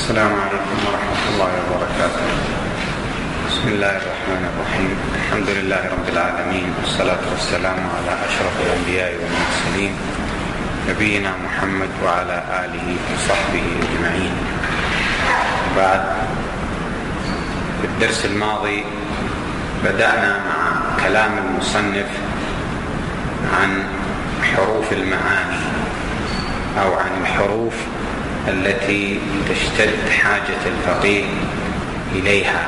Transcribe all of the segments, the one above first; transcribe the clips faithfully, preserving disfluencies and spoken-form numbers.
السلام عليكم ورحمة الله وبركاته. بسم الله الرحمن الرحيم. الحمد لله رب العالمين، والصلاة والسلام على أشرف الأنبياء والمرسلين نبينا محمد وعلى آله وصحبه أجمعين. بعد، في الدرس الماضي بدأنا مع كلام المصنف عن حروف المعاني أو عن الحروف التي تشتد حاجة الفقيه إليها.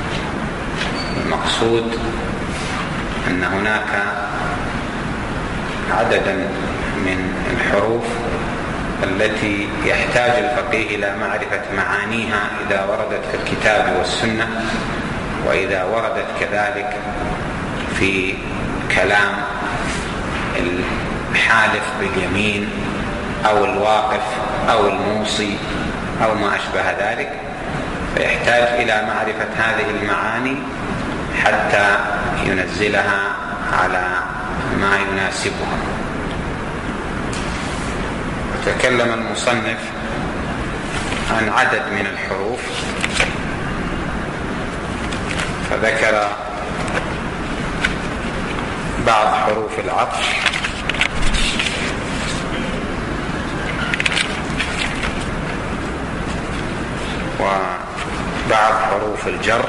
المقصود أن هناك عددا من الحروف التي يحتاج الفقيه إلى معرفة معانيها إذا وردت في الكتاب والسنة، وإذا وردت كذلك في كلام الحالف باليمين أو الواقف أو الموصي أو ما أشبه ذلك، فيحتاج إلى معرفة هذه المعاني حتى ينزلها على ما يناسبها. تكلم المصنف عن عدد من الحروف، فذكر بعض حروف العطف وبعض حروف الجر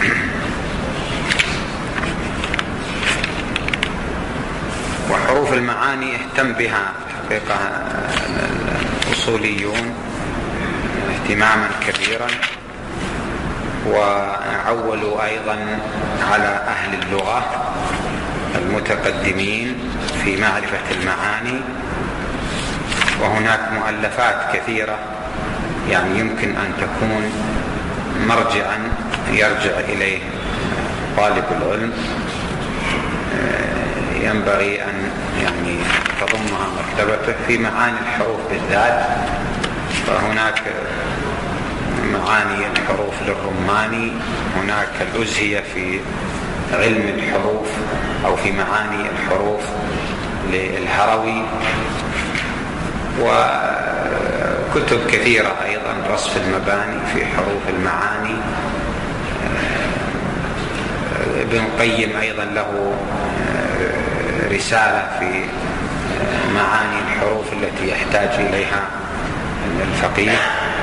وحروف المعاني اهتم بها حقيقة الأصوليون اهتماما كبيرا، وعولوا أيضا على أهل اللغة المتقدمين في معرفة المعاني. وهناك مؤلفات كثيرة يعني يمكن أن تكون مرجعا يرجع إليه طالب العلم، ينبغي أن يعني تضمها مكتبته في معاني الحروف بالذات. فهناك معاني الحروف للرماني، هناك الأزهية في علم الحروف أو في معاني الحروف للهروي، وكتب كثيرة أيضا رصف المباني في حروف المعاني. ابن القيم أيضا له رسالة في معاني الحروف التي يحتاج إليها الفقيه،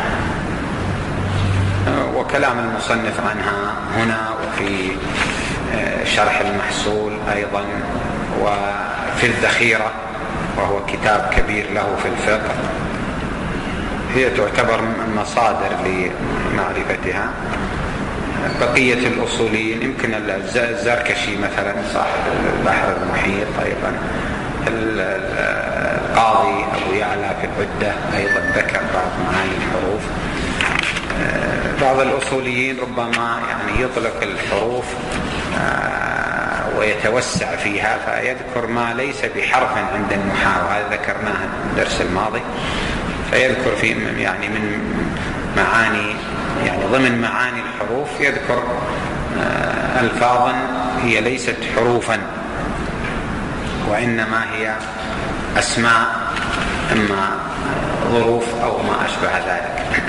وكلام المصنف عنها هنا وفي شرح المحصول أيضا، وفي الذخيرة وهو كتاب كبير له في الفقه. هي تعتبر مصادر لمعرفتها. بقية الأصوليين يمكن الزركشي مثلا صاحب البحر المحيط، أيضا القاضي أبو يعلى في العدة أيضا ذكر بعض معاني الحروف. بعض الأصوليين ربما يعني يطلق الحروف ويتوسع فيها فيذكر ما ليس بحرف عند النحاة، وهذا ذكرناه الدرس الماضي. فيذكر في يعني من معاني يعني ضمن معاني الحروف يذكر ألفاظا هي ليست حروفا، وإنما هي أسماء إما ظروف أو ما أشبه ذلك.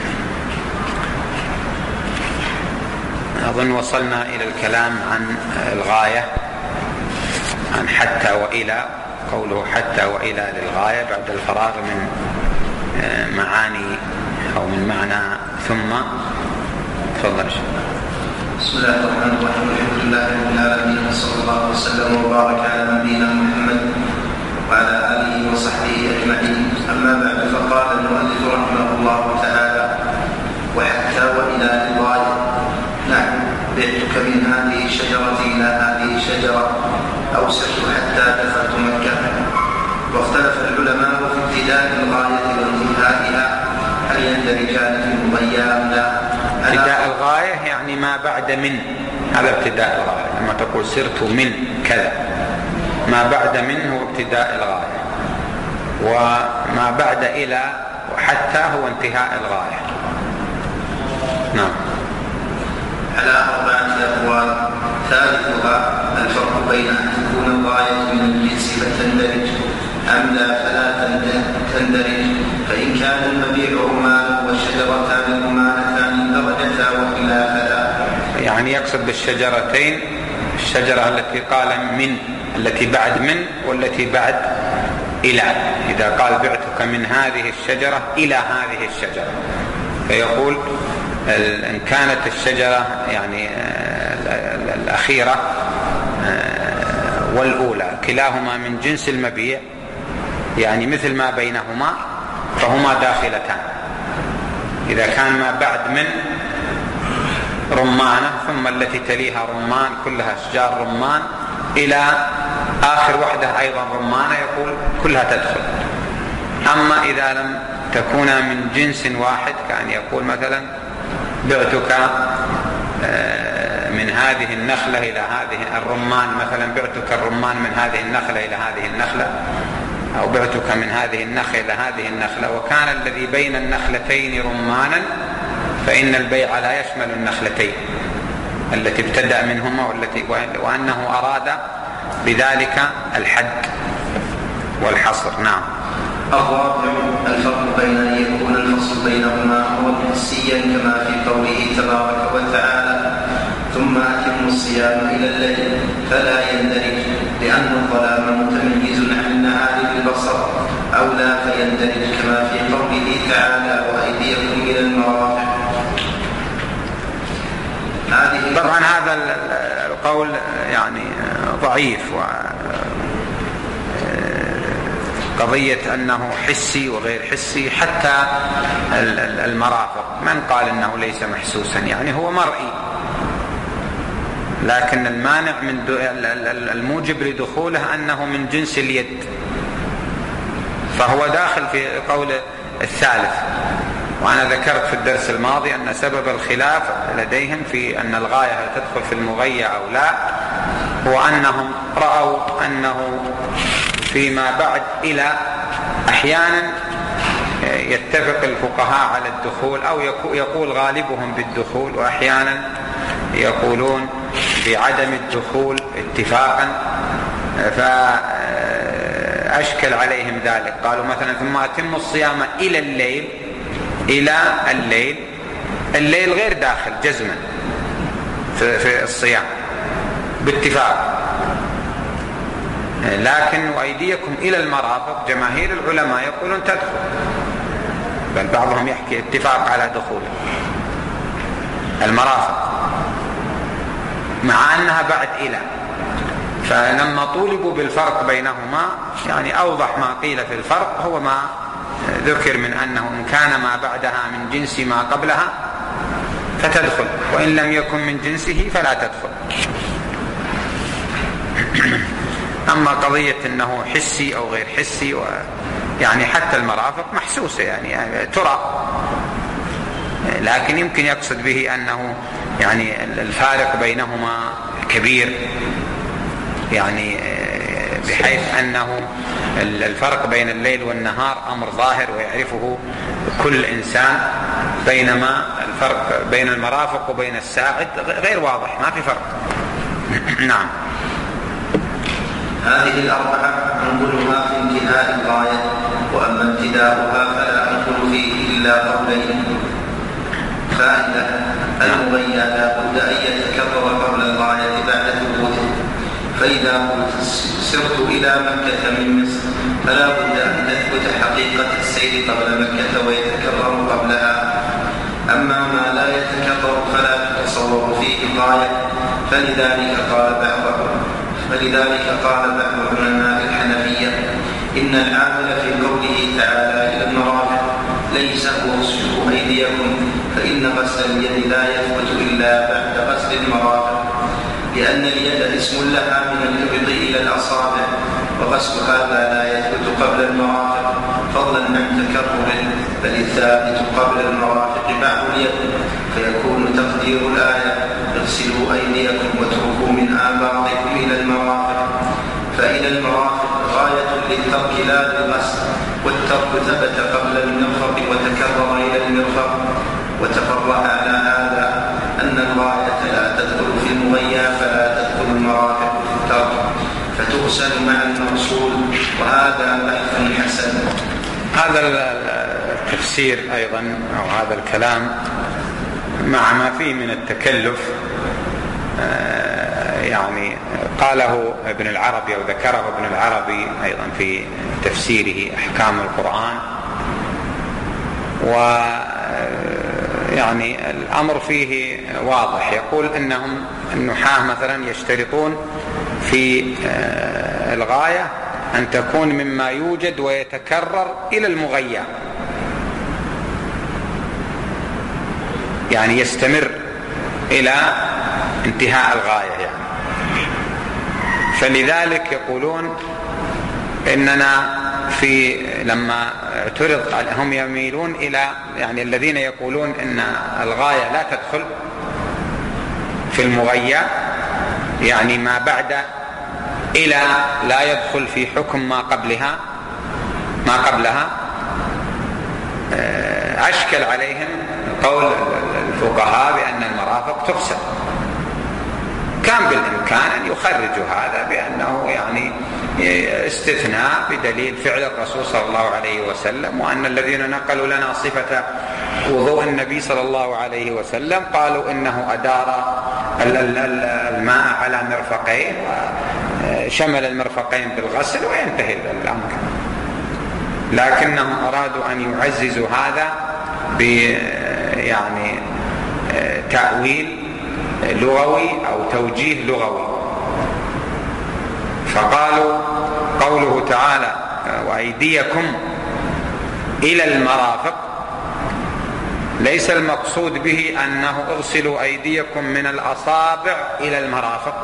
أظن وصلنا إلى الكلام عن الغاية، عن حتى وإلى، قوله حتى وإلى للغاية بعد الفراغ من معاني أو من معنى ثم. تفضل. بسم الله الرحمن الرحيم. الحمد لله رب العالمين، وصلى الله وسلم وبارك على نبينا محمد وعلى آله وصحبه أجمعين. أما بعد، فقال المؤلف رحمه الله تعالى: وحتى وإلى للغاية. نعم، بعتك من هذه الشجرة إلى هذه الشجرة، أو سرت حتى دخلت مكة. واختلف العلماء في ابتداء الغاية وانتهائها، هل يندرجان في المضيع أم لا؟ ابتداء الغاية يعني ما بعد من، هذا ابتداء الغاية. لما تقول سرت من كذا، ما بعد من هو ابتداء الغاية، وما بعد إلى وحتى هو انتهاء الغاية. نعم. على أربعة أقوال. ثالثها الفرق بين أن تكون الغاية من الجنس فتندرج أم لا فلا تندرج، فإن كان المبيع رمان والشجرتان رمانتان درجتا وإلا فلا. يعني يقصد بالشجرتين الشجرة التي قال من، التي بعد من والتي بعد إلى. إذا قال بعتك من هذه الشجرة إلى هذه الشجرة، فيقول إن كانت الشجرة يعني الأخيرة والأولى كلاهما من جنس المبيع، يعني مثل ما بينهما، فهما داخلتان. إذا كان ما بعد من رمانة ثم التي تليها رمان، كلها أشجار رمان، إلى آخر وحدة أيضا رمانة، يقول كلها تدخل. أما إذا لم تكونا من جنس واحد، كان يقول مثلا بعتك من هذه النخلة إلى هذه الرمان، مثلا بعتك الرمان من هذه النخلة إلى هذه النخلة، أو بعتك من هذه النخلة إلى هذه النخلة، وكان الذي بين النخلتين رمانا، فإن البيع لا يشمل النخلتين التي ابتدأ منهما والتي، وأنه أراد بذلك الحد والحصر. نعم. الرابع الفرق بين أن يكون الفصل بينهما هو حسيا كما في قوله تبارك وتعالى ثم أتموا الصيام إلى الليل، فلا يندرج لأن الظلام متميز عن النهار بالبصر، أو لا فيندرج كما في قوله تعالى وأيديكم إلى المرافق. طبعا هذا القول يعني ضعيف، وقضية أنه حسي وغير حسي، حتى المرافق من قال أنه ليس محسوسا، يعني هو مرئي، لكن المانع من الموجب لدخوله أنه من جنس اليد، فهو داخل في قول الثالث. وأنا ذكرت في الدرس الماضي أن سبب الخلاف لديهم في أن الغاية تدخل في المغية أو لا، هو أنهم رأوا أنه فيما بعد إلى أحيانا يتفق الفقهاء على الدخول، أو يقول غالبهم بالدخول، وأحيانا يقولون بعدم الدخول اتفاقا، فأشكل عليهم ذلك. قالوا مثلا ثم أتموا الصيام إلى الليل، إلى الليل، الليل غير داخل جزما في الصيام باتفاق، لكن وأيديكم إلى المرافق جماهير العلماء يقولون تدخل، بل بعضهم يحكي اتفاق على دخول المرافق مع أنها بعد إلى. فلما طولبوا بالفرق بينهما، يعني أوضح ما قيل في الفرق هو ما ذكر من أنه إن كان ما بعدها من جنس ما قبلها فتدخل، وإن لم يكن من جنسه فلا تدخل. أما قضية أنه حسي أو غير حسي، يعني حتى المرافق محسوسة، يعني ترى، لكن يمكن يقصد به أنه يعني الفارق بينهما كبير، يعني بحيث أنه الفرق بين الليل والنهار أمر ظاهر ويعرفه كل إنسان، بينما الفرق بين المرافق وبين الساعد غير واضح، ما في فرق. نعم. هذه الأربعة أنقلها في انتهاء الغاية، وأما ابتداؤها فلا أنقل فيه إلا قولين. فائدة: المغيى لا بد أن يتكرر قبل الغاية بعد ثبوته، فإذا قلت سرت إلى مكة من مصر فلا بد أن تثبت حقيقة السير قبل مكة ويتكرر قبلها. أما ما لا يتكرر فلا تتصور فيه الغاية، فلذلك قال بعضهم فلذلك قال بعض علماء الحنفية إن العامل في قوله تعالى إلى المرافق ليس هو غسلوا أيديكم، فإن غسل اليد لا يثبت إلا بعد غسل المرافق، لأن اليد اسم لها من الإبط إلى الأصابع، وغسل هذا لا يثبت قبل المرافق فضلا عن تكرر، بل الثابت قبل المرافق بعض اليد، فيكون تقدير الآية اغسلوا أيديكم واتركوا من آباطكم إلى المرافق. فإلى المرافق غاية للترك لا للغسل، والترك ثبت قبل المرفق وتكرر إلى المرفق. وتفرع على هذا أن الغاية لا تدخل في المغيى فلا تدخل المرافق في الترك، فتغسل المرسل مع المرسول، وهذا بحث حسن. هذا التفسير أيضا أو هذا الكلام مع ما فيه من التكلف يعني قاله ابن العربي أو ذكره ابن العربي أيضا في تفسيره أحكام القرآن. ويعني الأمر فيه واضح، يقول إنهم النحاة مثلا يشترطون في الغاية أن تكون مما يوجد ويتكرر إلى المغيّة، يعني يستمر إلى انتهاء الغاية يعني. فلذلك يقولون إننا في لما اعترض هم يميلون إلى يعني الذين يقولون إن الغاية لا تدخل في المغيّة، يعني ما بعد إلى لا يدخل في حكم ما قبلها ما قبلها أشكل عليهم قول الفقهاء بأن المرافق تفسد. كان بالإمكان أن يخرجوا هذا بأنه يعني استثناء بدليل فعل الرسول صلى الله عليه وسلم، وأن الذين نقلوا لنا صفة وضوء النبي صلى الله عليه وسلم قالوا إنه أدار الماء على مرفقين وشمل المرفقين بالغسل وينتهي الأمر. لكنهم أرادوا أن يعززوا هذا ب يعني تأويل لغوي أو توجيه لغوي، فقالوا قوله تعالى وأيديكم إلى المرافق ليس المقصود به أنه اغسلوا أيديكم من الأصابع إلى المرافق،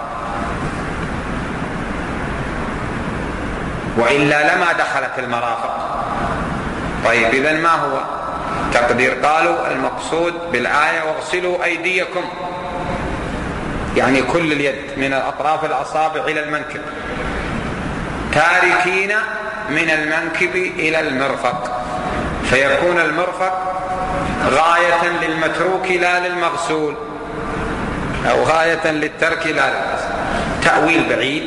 وإلا لما دخلت المرافق. طيب إذن ما هو تقدير؟ قالوا المقصود بالآية واغسلوا أيديكم، يعني كل اليد من أطراف الأصابع إلى المنكب، تاركين من المنكب إلى المرفق، فيكون المرفق غاية للمتروك لا للمغسول، أو غاية للترك لا للغسل. تأويل بعيد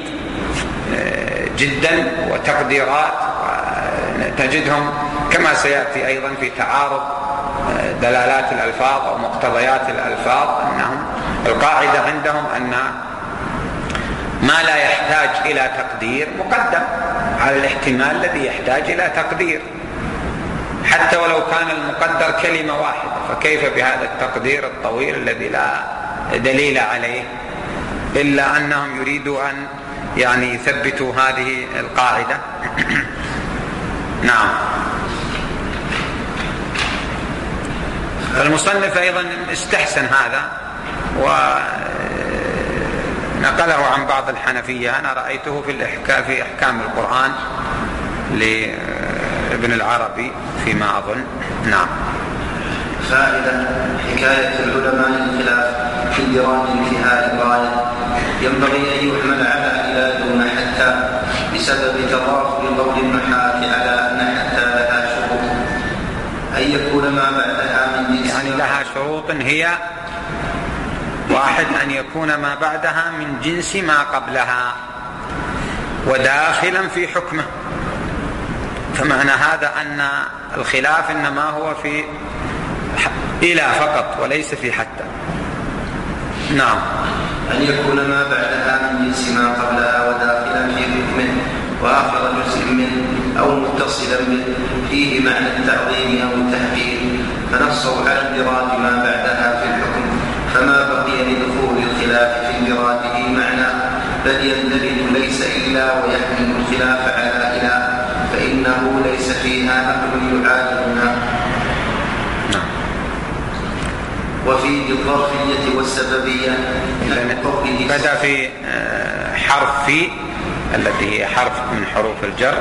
جدا وتقديرات تجدهم كما سيأتي أيضا في تعارض دلالات الألفاظ أو مقتضيات الألفاظ، أنهم القاعدة عندهم أن ما لا يحتاج إلى تقدير مقدم على الاحتمال الذي يحتاج إلى تقدير، حتى ولو كان المقدر كلمة واحدة، فكيف بهذا التقدير الطويل الذي لا دليل عليه، إلا أنهم يريدوا أن يعني يثبتوا هذه القاعدة. نعم. المصنف أيضا استحسن هذا ونقله عن بعض الحنفية، أنا رأيته في الإحكام في إحكام القرآن لابن العربي فيما أظن. نعم. فائدة: حكاية العلماء الخلاف في دراج انتهاء الغاية ينبغي أن يحمل على إلى دون حتى بسبب تضافر قول النحاة على أن حتى لها شروط، أن يكون ما بعدها من جنس، يعني لها شروط هي: واحد أن يكون ما بعدها من جنس ما قبلها وداخلا في حكمه. فمعنى هذا أن الخلاف إنما هو في إلى فقط وليس في حتى. نعم. أن يكون ما بعدها من جنس ما قبلها وداخلا في حكمه وآخر جزء منه أو متصلا به فيه معنى التعظيم أو التحقير، فنصوا على اندراج ما بعدها في الحكم، فما بقي لدخول الخلاف في اندراجه معنى بل يندرج ليس إلا ويحمل الخلاف على إله، فإنه ليس فيها نقل يعادلنا. وفي الظرفية والسببية بدأ في حرف في التي هي حرف من حروف الجر،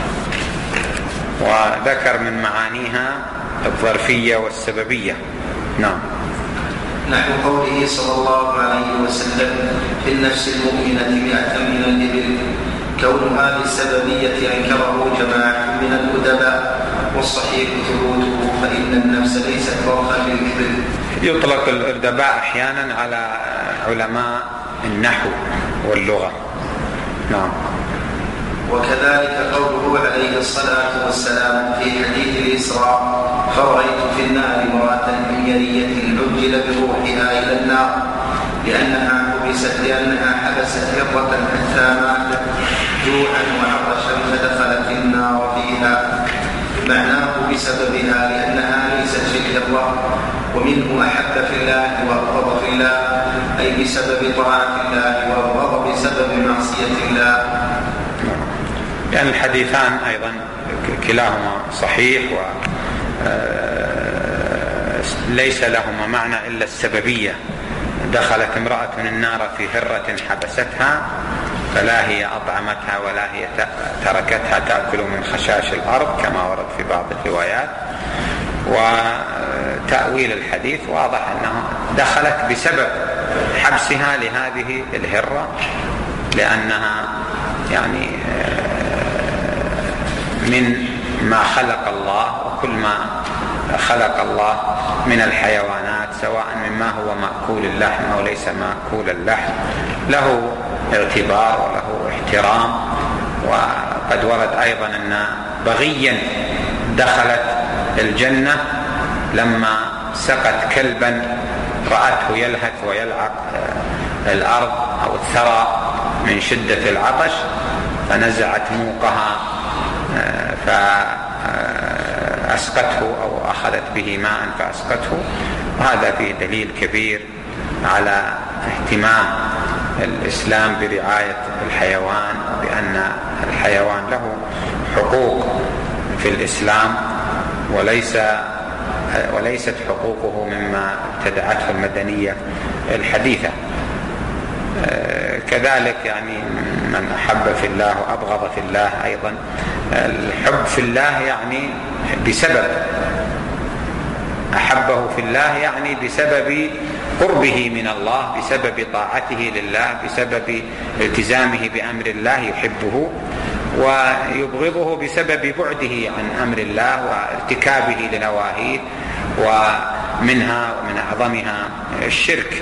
وذكر من معانيها الظرفية والسببية. نعم. نحو قوله صلى الله عليه وسلم: في النفس المؤمنة مئة من الإبل، كونها للسببية أنكره جماعة من الأدباء، والصحيح ثبوته، فإن النفس ليست ظرفا للإبل. يطلق الأدباء أحيانا على علماء النحو واللغة. نعم. وكذلك قوله عليه الصلاة والسلام في حديث الإسراء: فرأيت في النار امرأة حميرية عجل بروحها إلى النار لأنها حبست لأنها حبست هرة حتى ماتت جوعا وعطشا فدخلت النار فيها، معناه بسببها لأنها ليست في الهرة. ومنه أحب في الله وأبغض في الله، أي بسبب طاعة الله، وأبغض بسبب معصية الله. يعني الحديثان أيضا كلاهما صحيح وليس لهما معنى إلا السببية. دخلت امرأة النار في هرة حبستها، فلا هي أطعمتها ولا هي تركتها تأكل من خشاش الأرض كما ورد في بعض الروايات. وتأويل الحديث واضح أنها دخلت بسبب حبسها لهذه الهرة، لأنها يعني من ما خلق الله، وكل ما خلق الله من الحيوانات سواء مما هو مأكول اللحم أو ليس مأكول اللحم له اعتبار وله احترام. وقد ورد أيضا أن بغيا دخلت الجنة لما سقت كلبا رأته يلهث ويلعق الأرض أو الثرى من شدة العطش، فنزعت موقها فأسقته أو أخذت به ماء فأسقته. وهذا فيه دليل كبير على اهتمام الإسلام برعاية الحيوان، وبأن الحيوان له حقوق في الإسلام وليس وليست حقوقه مما ابتدعته المدنية الحديثة. كذلك يعني من أحب في الله وأبغض في الله أيضا. الحب في الله يعني بسبب أحبه في الله، يعني بسبب قربه من الله، بسبب طاعته لله، بسبب التزامه بأمر الله يحبه، ويبغضه بسبب بعده عن أمر الله وارتكابه لنواهيه، ومنها ومن أعظمها الشرك.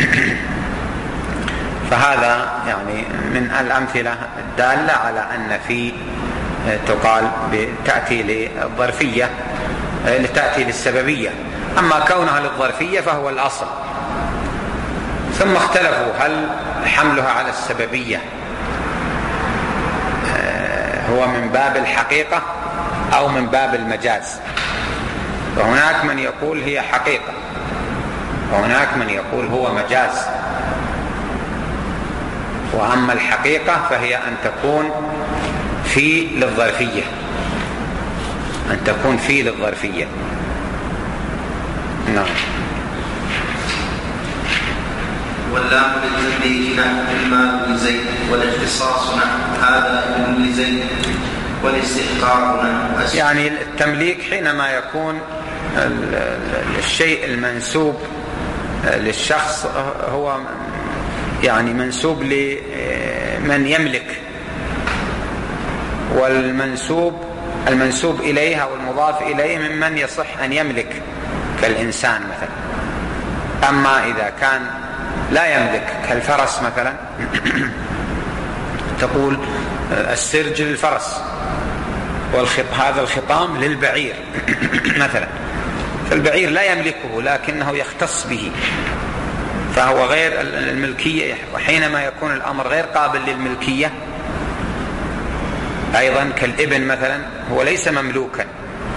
فهذا يعني من الأمثلة الدالة على أن في تقال تأتي للظرفية لتأتي للسببية. أما كونها للظرفية فهو الأصل. ثم اختلفوا هل حملها على السببية هو من باب الحقيقة أو من باب المجاز. وهناك من يقول هي حقيقة، وهناك من يقول هو مجاز. وأما الحقيقة فهي أن تكون في للظرفية، أن تكون في للظرفية. نعم. واللام للتبليغ المال لزيد، والاختصاص هذا ابن لزيد، والاستحقاق. يعني التمليك حينما يكون الشيء المنسوب للشخص هو يعني منسوب لمن يملك، والمنسوب المنسوب إليه أو المضاف إليه ممن يصح أن يملك كالإنسان مثلا. أما إذا كان لا يملك كالفرس مثلا تقول السرج للفرس، وهذا الخطام للبعير مثلا. فالبعير لا يملكه لكنه يختص به، فهو غير الملكية. وحينما يكون الأمر غير قابل للملكية أيضا كالابن مثلا، هو ليس مملوكا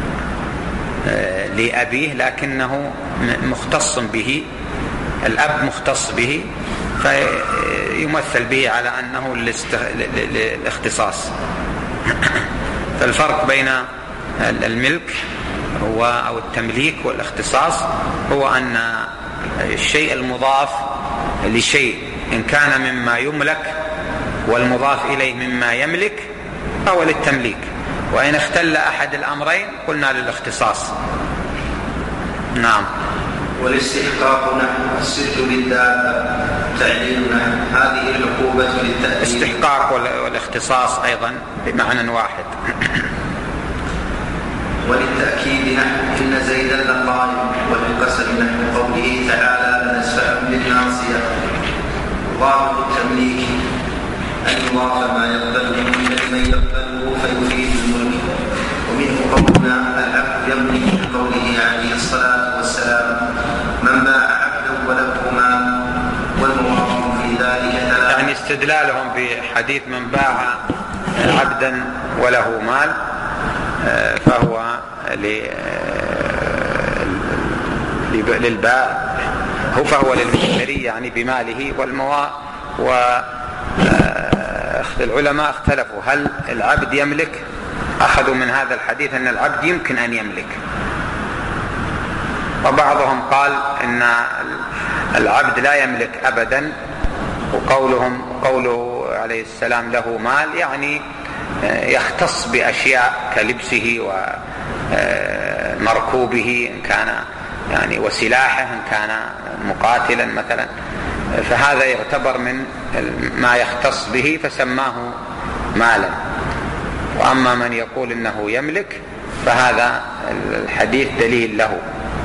لأبيه لكنه مختص به، الأب مختص به، فيمثل به على أنه للاختصاص. فالفرق بين الملك أو التمليك والاختصاص هو أن الشيء المضاف لشيء إن كان مما يملك والمضاف إليه مما يملك فهو للتمليك، وإن اختل أحد الأمرين قلنا للاختصاص. نعم. والاستحقاق نحو السر للدابة تعليلنا هذه العقوبة للتأكيد. استحقاق والاختصاص أيضا بمعنى واحد. وللتأكيد نحو إن زيدا لقائم، وللقسم نحو قوله تعالى لنسفعا بالناصية. ظاهر التمليك أن يضاف ما يقبله من من يقبله فيفيد الملك. ومنه قولنا العبد يملك في قوله عليه الصلاة والسلام من باع عبدا وله مال والمواطن في ذلك ثلاثة. يعني استدلالهم بحديث من باع عبدا وله مال فهو للبائع هو فهو للمشتري يعني بماله والموا والعلماء اختلفوا هل العبد يملك. أخذوا من هذا الحديث أن العبد يمكن أن يملك، وبعضهم قال إن العبد لا يملك أبدا، وقولهم قوله عليه السلام له مال يعني يختص بأشياء كلبسه ومركوبه إن كان يعني وسلاحه إن كان مقاتلا مثلا، فهذا يعتبر من ما يختص به فسماه مالا. وأما من يقول إنه يملك فهذا الحديث دليل له.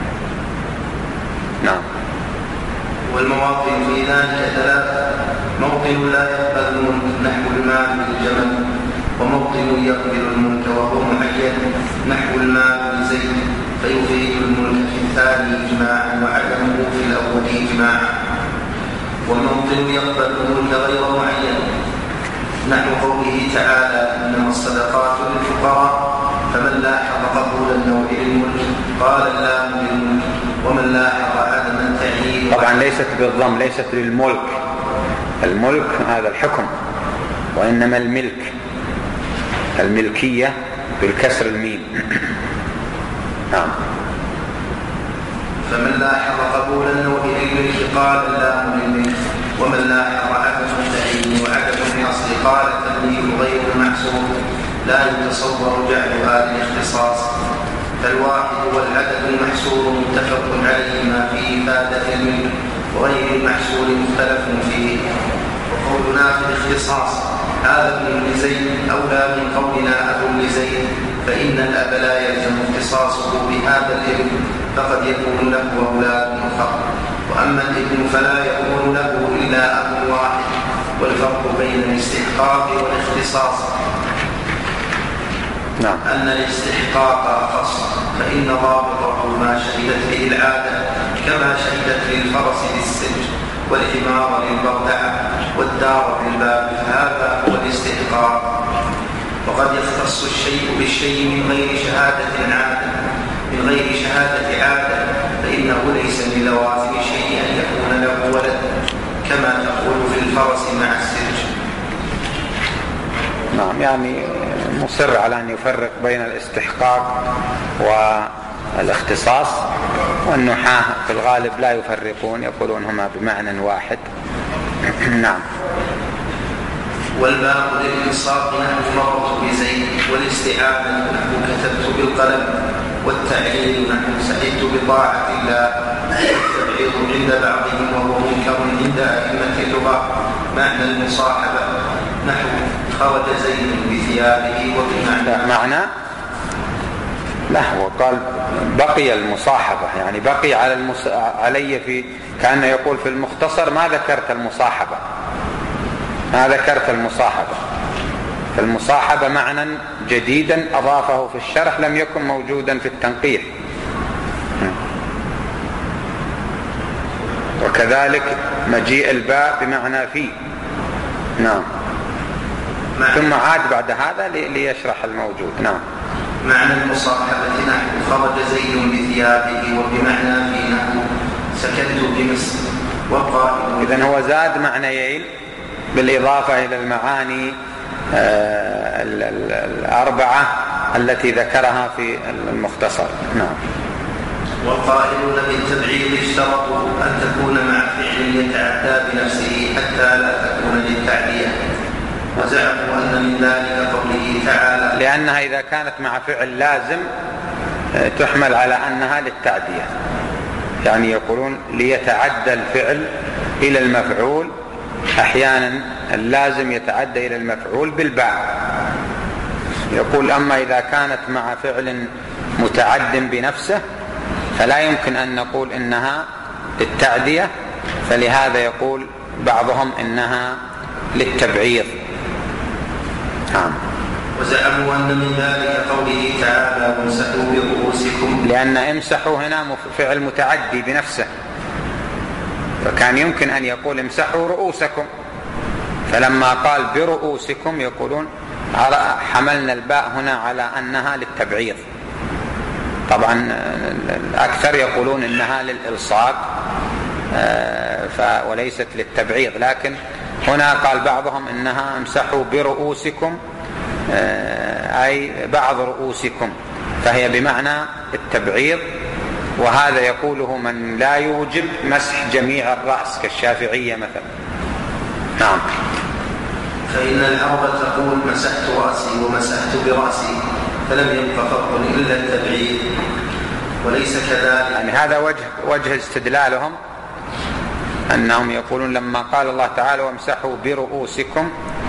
نعم. والمواطن في ذلك ثلاثة: موطن لا يقبل الملك نحو المال بالجمل، وموطن يقبل الملك وهو معين نحو المال بالزيت فيفيد الملك في الثاني إجماعا وعدمه في الأول إجماعا. وموطن يقبل الملك غير معين نحو قوله تعالى إنما الصدقات للفقراء فمن لاحظ قبول النوع للملك قال اللام للملك، ومن لاحظ عدم التعيين. طبعا ليست بالضم، ليست للملك، الملك هذا الحكم، وإنما الملك الملكية بالكسر الميم. نعم. فمن لاحظ قبول النوع للملك قال اللام للملك، ومن لاحظ عدم التعيين وعدم الأصل قال التمليك غير محسوب لا يتصور جعلها للاختصاص. فالواحد والعدد المحسور متفق عليهما في إفادة الملك، وغير المحسور مختلف فيه. وقولنا في الاختصاص هذا ابن لزيد أولى من قولنا أب لزيد، فإن الأب لا يلزم اختصاصه بهذا الابن، فقد يكون له أولاد أخر، وأما الابن فلا يكون له إلا أب واحد. والفرق بين الاستحقاق والاختصاص نعم. أن الاستحقاق أخص، فإن ضابطه ما شهدت به العادة، كما شهدت للفرس بالسج والحمار للبردعة والدار بالباب، فهذا هو الاستحقاق. وقد يختص الشيء بالشيء من غير شهادة عادة من غير شهادة عادة فإنه ليس من لوازم الشيء أن يكون له ولد، كما تقول في الفرس مع السرج. نعم. يعني مصر على أن يفرق بين الاستحقاق والاختصاص، والنحاة في الغالب لا يفرقون، يقولون هما بمعنى واحد. نعم. والباء للإنصاف نحو مررت بزيد، والاستعانة نحو كتبت بالقلم، والتعليل نحو سعدت بطاعة الله، والتبعيض عند بعضهم وهو منكر عند أئمة اللغة معنى المصاحبة نحو خرج زيد بثيابه وبمعنى معنى لا، هو قال بقي المصاحبة، يعني بقي على المص... علي في كأنه يقول في المختصر ما ذكرت المصاحبة ما ذكرت المصاحبة فالمصاحبة معنى جديدا أضافه في الشرح لم يكن موجودا في التنقيح. وكذلك مجيء الباء بمعنى في. نعم. ثم عاد بعد هذا ليشرح الموجود. نعم. معنى المصاحبة نحو خرج زيد بثيابه، وبمعنى في نحو سكنت بمصر. والقائل إذن هو زاد معنيين بالإضافة إلى المعاني الأربعة التي ذكرها في المختصر. نعم. والقائلون بالتبعيض اشترطوا أن تكون مع فعل يتعدى بنفسه حتى لا تكون للتعدية، وزعموا أن من ذلك قوله تعالى لأنها إذا كانت مع فعل لازم تحمل على أنها للتعدية، يعني يقولون ليتعدى الفعل إلى المفعول. أحيانا اللازم يتعدى إلى المفعول بالباء. يقول أما إذا كانت مع فعل متعد بنفسه فلا يمكن أن نقول إنها للتعدية، فلهذا يقول بعضهم إنها للتبعيض. نعم. وزعموا أن من ذلك قوله تعالى وامسحوا برؤوسكم، لأن امسحوا هنا فعل متعدي بنفسه، فكان يمكن أن يقول امسحوا رؤوسكم، فلما قال برؤوسكم يقولون حملنا الباء هنا على أنها للتبعيض. طبعا الأكثر يقولون أنها للإلصاق وليست للتبعيض، لكن هنا قال بعضهم أنها امسحوا برؤوسكم أي بعض رؤوسكم، فهي بمعنى التبعيض، وهذا يقوله من لا يوجب مسح جميع الرأس كالشافعية مثلا. نعم. فإن العرب تقول مسحت رأسي ومسحت برأسي، فلم يبق فرق إلا التبعيض، وليس كذلك. يعني هذا وجه وجه استدلالهم، أنهم يقولون لما قال الله تعالى وامسحوا برؤوسكم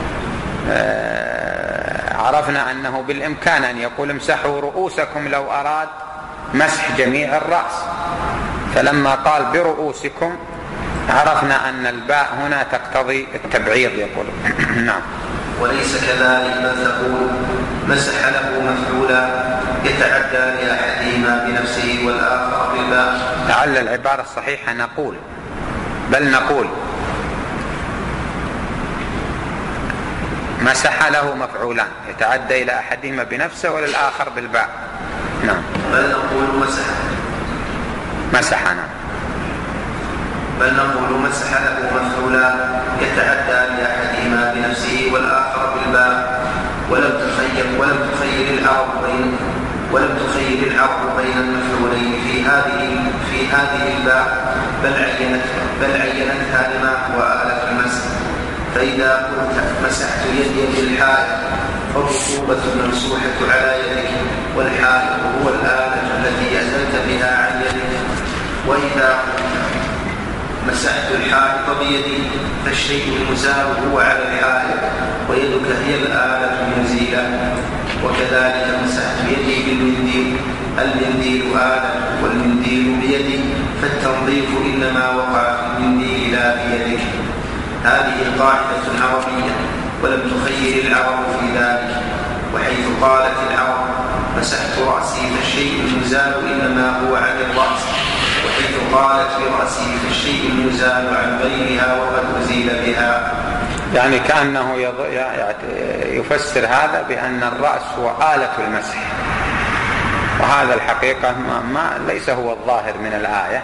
آه عرفنا أنه بالإمكان أن يقول امسحوا رؤوسكم لو أراد مسح جميع الرأس، فلما قال برؤوسكم عرفنا أن الباء هنا تقتضي التبعيض يقول. نعم. وليس كذلك، بل تقول مسح له مفعولا يتعدى لأحدهما بنفسه والآخر بالباء. لعل العبارة الصحيحة نقول، بل نقول مسح له مفعولان يتعدى إلى أحدهما بنفسه وللآخر بالباء. نعم. بل نقول مسح مسحنا بل نقول مسح له مفعولا يتعدى لأحدهما بنفسه والآخر بالباء، ولم تخير ولم تخير العرب بين ولم تخير العرب بين المفعولين في هذه في هذه الباء، بل عينت بل عينتها لما هو آلة المسح. فإذا قلت مسحت يدي بالحائط فالرطوبة الممسوحة على يدك، والحائط هو الآلة التي أزلت بها عن يدك. وإذا قلت مسحت الحائط بيدي فالشيء المزال هو على الحائط، ويدك هي الآلة المزيلة. وكذلك مسحت يدي بالمنديل، المنديل آلة والمنديل بيدي، فالتنظيف إنما وقع في المنديل لا بيدك. هذه قاعدة عربية ولم تخير العرب في ذلك. وحيث قالت العرب مسحت رأسي فالشيء المزال إنما هو عن الرأس، وحيث قالت برأسي فالشيء المزال عن غيرها وقد أزيل بها. يعني كأنه يفسر هذا بأن الرأس هو آلة المسح، وهذا الحقيقة ما, ما ليس هو الظاهر من الآية،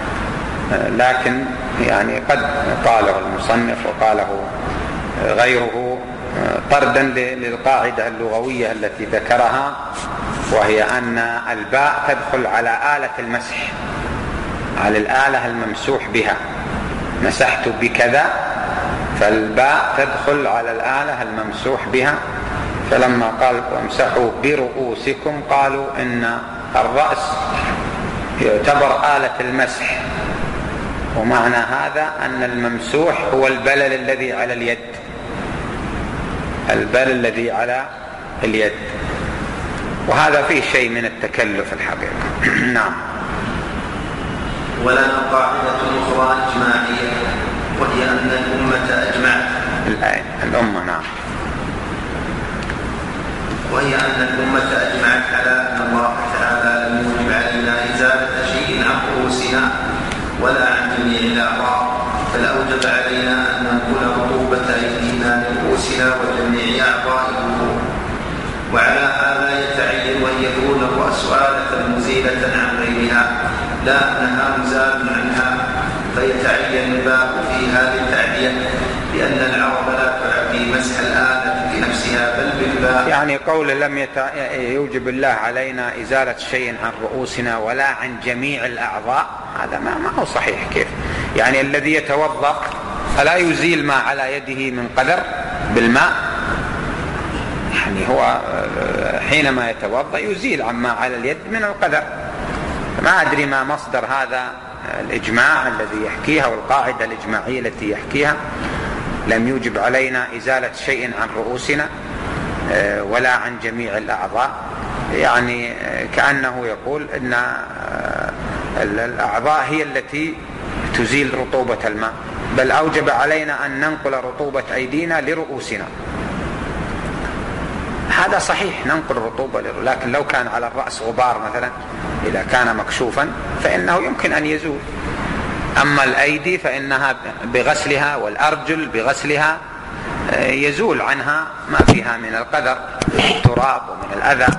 لكن يعني قد قاله المصنف وقاله غيره طردا للقاعدة اللغوية التي ذكرها، وهي أن الباء تدخل على آلة المسح، على الآلة الممسوح بها. مسحت بكذا، فالباء تدخل على الآلة الممسوح بها. فلما قال امسحوا برؤوسكم قالوا إن الرأس يعتبر آلة المسح، ومعنى هذا أن الممسوح هو البلل الذي على اليد، البلل الذي على اليد، وهذا فيه شيء من التكلف الحقيقة. نعم. ولنا قاعدة أخرى إجماعية، وهي أن الأمة أجمعت الآية الأمة نعم وهي أن الأمة أجمعت على أن الله تعالى لم يوجب علينا إزالة شيء عن رؤوسنا ولا عن جميع الأعضاء، بل أوجب علينا أن ننقل رطوبة أيدينا لرؤوسنا وجميع أعضاء الوضوء. وعلى هذا يتعين أن يكون الرأس آلة مزيلة عن غيرها، لا أنها مزال عنها، فيتعين الباب في هذه التعدية، لأن العرب لا تعدي مسح الآلة بنفسها بل بالباب. يعني قول لم يتع... يوجب الله علينا إزالة شيء عن رؤوسنا ولا عن جميع الأعضاء، هذا ما, ما هو صحيح. كيف يعني الذي يتوضأ ألا يزيل ما على يده من قدر بالماء؟ يعني هو حينما يتوضأ يزيل عما على اليد من القدر. ما أدري ما مصدر هذا الإجماع الذي يحكيها والقاعدة الإجماعية التي يحكيها، لم يوجب علينا إزالة شيء عن رؤوسنا ولا عن جميع الأعضاء. يعني كأنه يقول أن الأعضاء هي التي تزيل رطوبة الماء، بل أوجب علينا أن ننقل رطوبة أيدينا لرؤوسنا. هذا صحيح ننقل الرطوبة، لكن لو كان على الرأس غبار مثلا إذا كان مكشوفا فإنه يمكن أن يزول. أما الأيدي فإنها بغسلها والأرجل بغسلها يزول عنها ما فيها من القذر التراب ومن الأذى.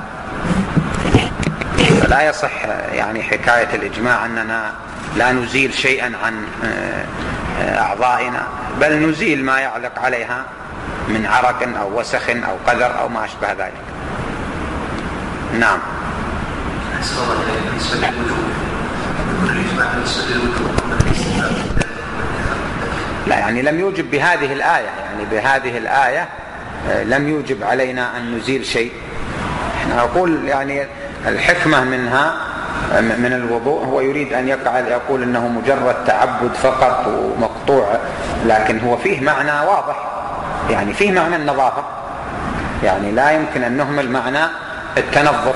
فلا يصح يعني حكاية الإجماع أننا لا نزيل شيئا عن أعضائنا، بل نزيل ما يعلق عليها من عرق أو وسخ أو قذر أو ما أشبه ذلك. نعم. لا يعني لم يوجب بهذه الآية، يعني بهذه الآية لم يوجب علينا أن نزيل شيء. احنا نقول يعني الحكمة منها من الوضوء هو يريد أن يقع يقول إنه مجرد تعبد فقط ومقطوع، لكن هو فيه معنى واضح، يعني فيه معنى النظافة، يعني لا يمكن أن نهمل معنى التنظف.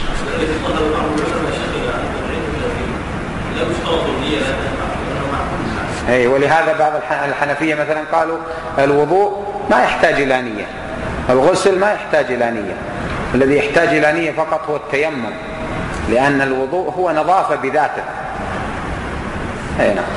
أي ولهذا بعض الحنفية مثلا قالوا الوضوء ما يحتاج إلى نية، الغسل ما يحتاج إلى نية، الذي يحتاج إلى نية فقط هو التيمم، لأن الوضوء هو نظافة بذاته. أي نعم.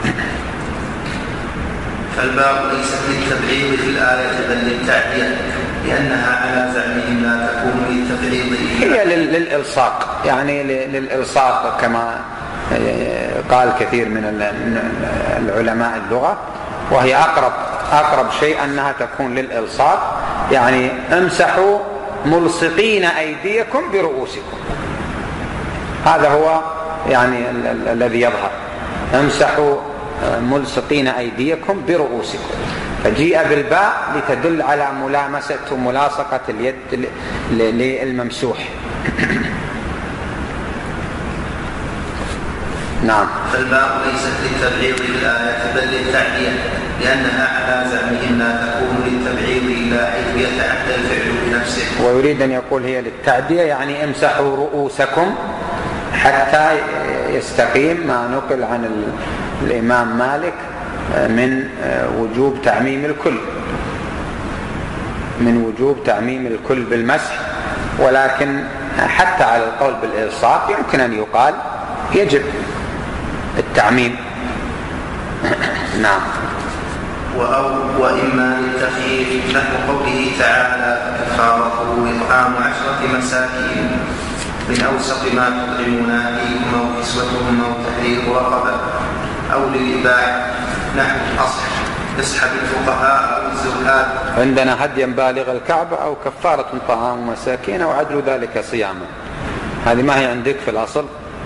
فالباب ليس للتبعيض في الآية بل للتعدية، لأنها على زعمهم لا تكون للتبعيض، هي للإلصاق، يعني للإلصاق كما قال كثير من العلماء اللغة، وهي أقرب أقرب شيء أنها تكون للإلصاق، يعني امسحوا ملصقين أيديكم برؤوسكم، هذا هو يعني الذي يظهر، امسحوا ملصقين أيديكم برؤوسكم، فجيء بالباء لتدل على ملامسة وملاصقة اليد للممسوح. نعم. فالباء ليست للتبعيض في الآية بل للتعدية، لأنها على زعمهم لا تكون للتبعيض إلا حيث يتعدى الفعل بنفسه. ويريد أن يقول هي للتعدية، يعني امسحوا رؤوسكم حتى يستقيم ما نقل عن الإمام مالك من وجوب تعميم الكل، من وجوب تعميم الكل بالمسح، ولكن حتى على القول بالإلصاق يمكن أن يقال يجب التعميم. نعم. وإما للتخيير نحو قوله تعالى فكفارته إطعام عشرة مساكين من أوسط ما تطعمون أهليكم أو كسوتهم أو تحرير رقبة، أو للإباحة نحو أصح يسحب الفقهاء أو الزهاد عندنا هديا بالغ الكعبة أو كفارة طعام مساكين أو عدل ذلك صياما. هذه ما هي عندك في الأصل؟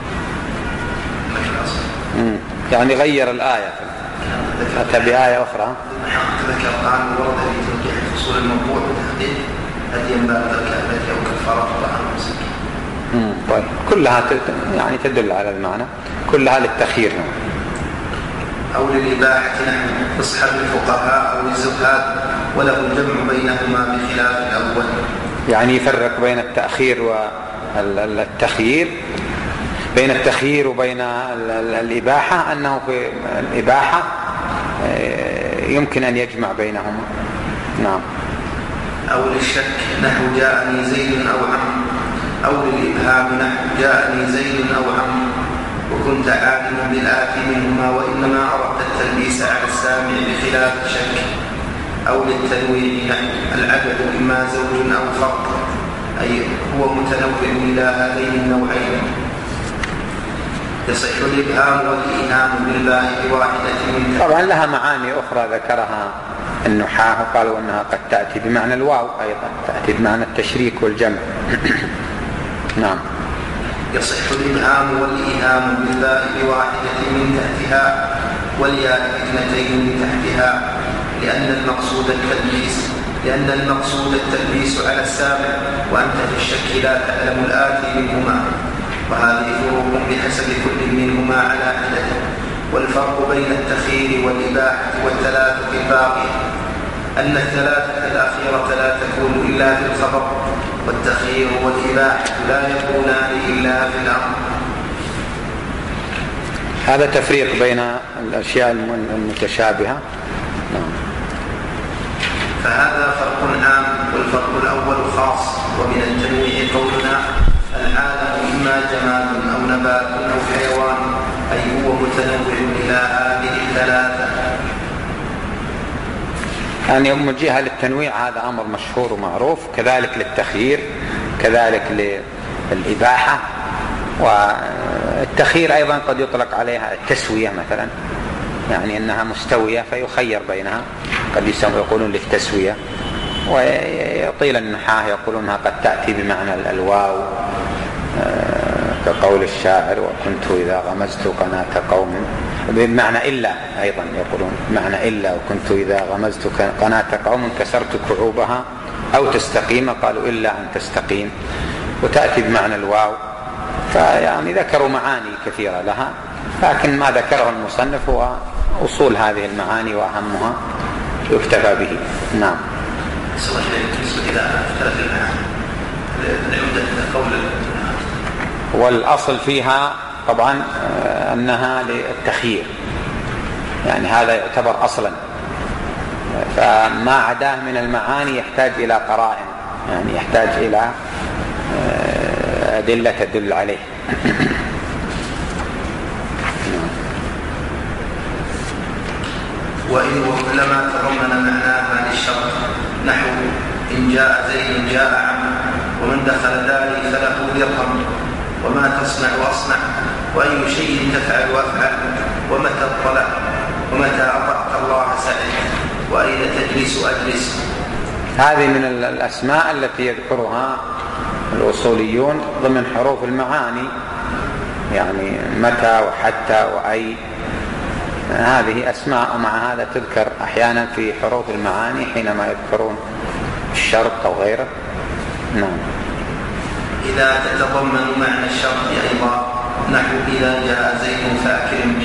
مم. يعني غير الآية، أتى بآية أخرى. ذكر الآن ورد في توضيح فصول الموضوع بتحديد هديا بالغ الكعبة أو كفارة طعام مساكين. طيب كلها يعني تدل على المعنى، كلها للتخيير. أو للإباحة نحن أصحاب الفقهاء أو الزهاد، وله الجمع بينهما بخلاف الأول. يعني يفرق بين التأخير والتخيير، بين التخيير وبين الإباحة، أنه في الإباحة يمكن أن يجمع بينهما. نعم. أو للشك نحو جاءني زيد أو عم، أو للإبهام نحو جاءني زيد أو عم وكنت عالما بالآتي منهما وإنما أردت التلبيس على السامع بخلاف الشك. أو للتنويع نحو العدد إما زوج أو فرد، أي هو متنوع إلى هذين النوعين. يصح الإبهام والإيهام بالباء بواحدة من. طبعا لها معاني أخرى ذكرها النحاة وقالوا أنها قد تأتي بمعنى الواو، أيضا تأتي بمعنى التشريك والجمع. نعم. يصح الإبهام والإيهام بالباء بواحدة من تحتها والياء اثنتين من تحتها، لأن المقصود التلبيس لأن المقصود التلبيس على السامع، وأنت في الشك لا تعلم الآتي منهما، وهذه فروق بحسب كل منهما على حدة. والفرق بين التخيير والإباحة والثلاثة الباقية أن الثلاثة الأخيرة لا تكون إلا في الخبر، والتخيير والإباحة لا يكونان إلا في الأمر. هذا تفريق بين الأشياء المتشابهة. فهذا فرق عام، والفرق الأول الخاص. ومن التنويع قولنا العالم إما جماد أو نبات أو حيوان، أي هو متنوع إلى هذه الثلاثة. يعني من جهة للتنويع هذا أمر مشهور ومعروف، كذلك للتخيير، كذلك للإباحة. والتخيير أيضا قد يطلق عليها التسوية مثلا، يعني أنها مستوية فيخير بينها، قد يقولون للتسوية. ويطيل النحاة يقولونها قد تأتي بمعنى الواو كقول الشاعر وكنت إذا غمزت قناة قوم، بمعنى إلا أيضا يقولون بمعنى إلا وكنت إذا غمزت قناة قوم كسرت كعوبها أو تستقيم، قالوا إلا أن تستقيم، وتأتي بمعنى الواو. فيعني ذكروا معاني كثيرة لها، لكن ما ذكره المصنف هو أصول هذه المعاني وأهمها يكتفى به. نعم. والأصل فيها طبعا أنها للتخيير، يعني هذا يعتبر أصلا، فما عداه من المعاني يحتاج إلى قرائن، يعني يحتاج إلى أدلة تدل عليه. وإن وكلما تضمن معناها للشرط، نحو إن جاء زيد جاء عمرو، ومن دخل داري فله درهم، وما تصنع واصنع، وأي شيء تفعل وافعل، ومتى اطلع، ومتى أطعت الله سعيد، وأين تجلس أجلس. هذه من الأسماء التي يذكرها الأصوليون ضمن حروف المعاني، يعني متى وحتى وأي، هذه أسماء، ومع هذا تذكر أحيانا في حروف المعاني حينما يذكرون الشرط أو غيره. نعم. إذا تتضمن معنى الشرط أيضا، نحو إذا جاء زيد فأكرم.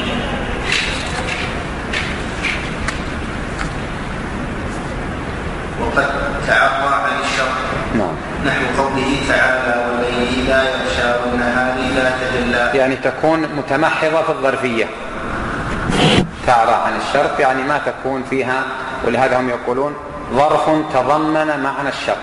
وقد تعرى عن الشرط، نعم، نحو قوله تعالى والليل إذا يغشى والنهار إذا تجلى، يعني تكون متمحضة في الظرفية. تعرى عن الشرط يعني ما تكون فيها، ولهذا هم يقولون ظرف تضمن معنى الشرط،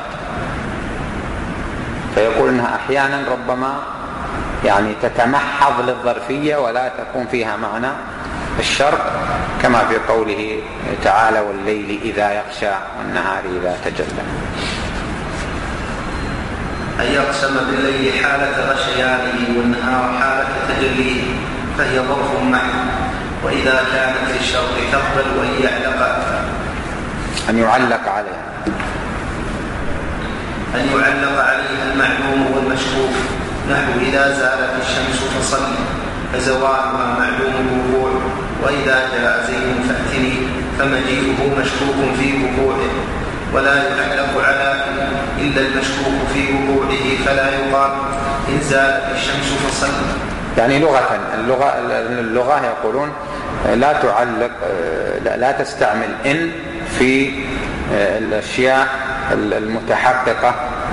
فيقول انها احيانا ربما يعني تتمحض للظرفية ولا تكون فيها معنى الشرط، كما في قوله تعالى والليل إذا يغشى والنهار إذا تجلى. أن يقسم بالليل حالة غشيانه والنهار حالة تجليه، فهي ظرف محض. وإذا كانت في الشرط تقبل وأن يعلق أن يعلق عليها أن يعلق عليها المعلوم والمشكوك، نحو إذا زالت الشمس فصل، فزوالها معلوم الوقوع، وإذا جاء زيد فأتني، فمجيئه مشكوك في وقوعه، ولا يعلق على إلا المشكوك في وقوعه، فلا يقال إن زالت الشمس فصل. يعني لغة اللغة, اللغة يقولون لا تعلق، لا تستعمل إن في الأشياء المتحققة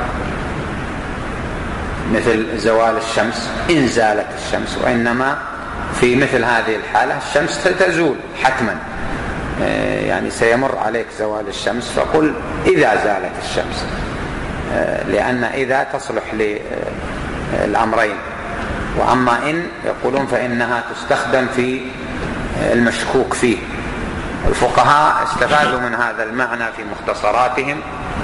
مثل زوال الشمس إن زالت الشمس، وإنما في مثل هذه الحالة الشمس تزول حتما، يعني سيمر عليك زوال الشمس، فقل إذا زالت الشمس، لأن إذا تصلح للأمرين. وأما إن يقولون فإنها تستخدم في المشكوك فيه. الفقهاء استفادوا من هذا المعنى في مختصراتهم،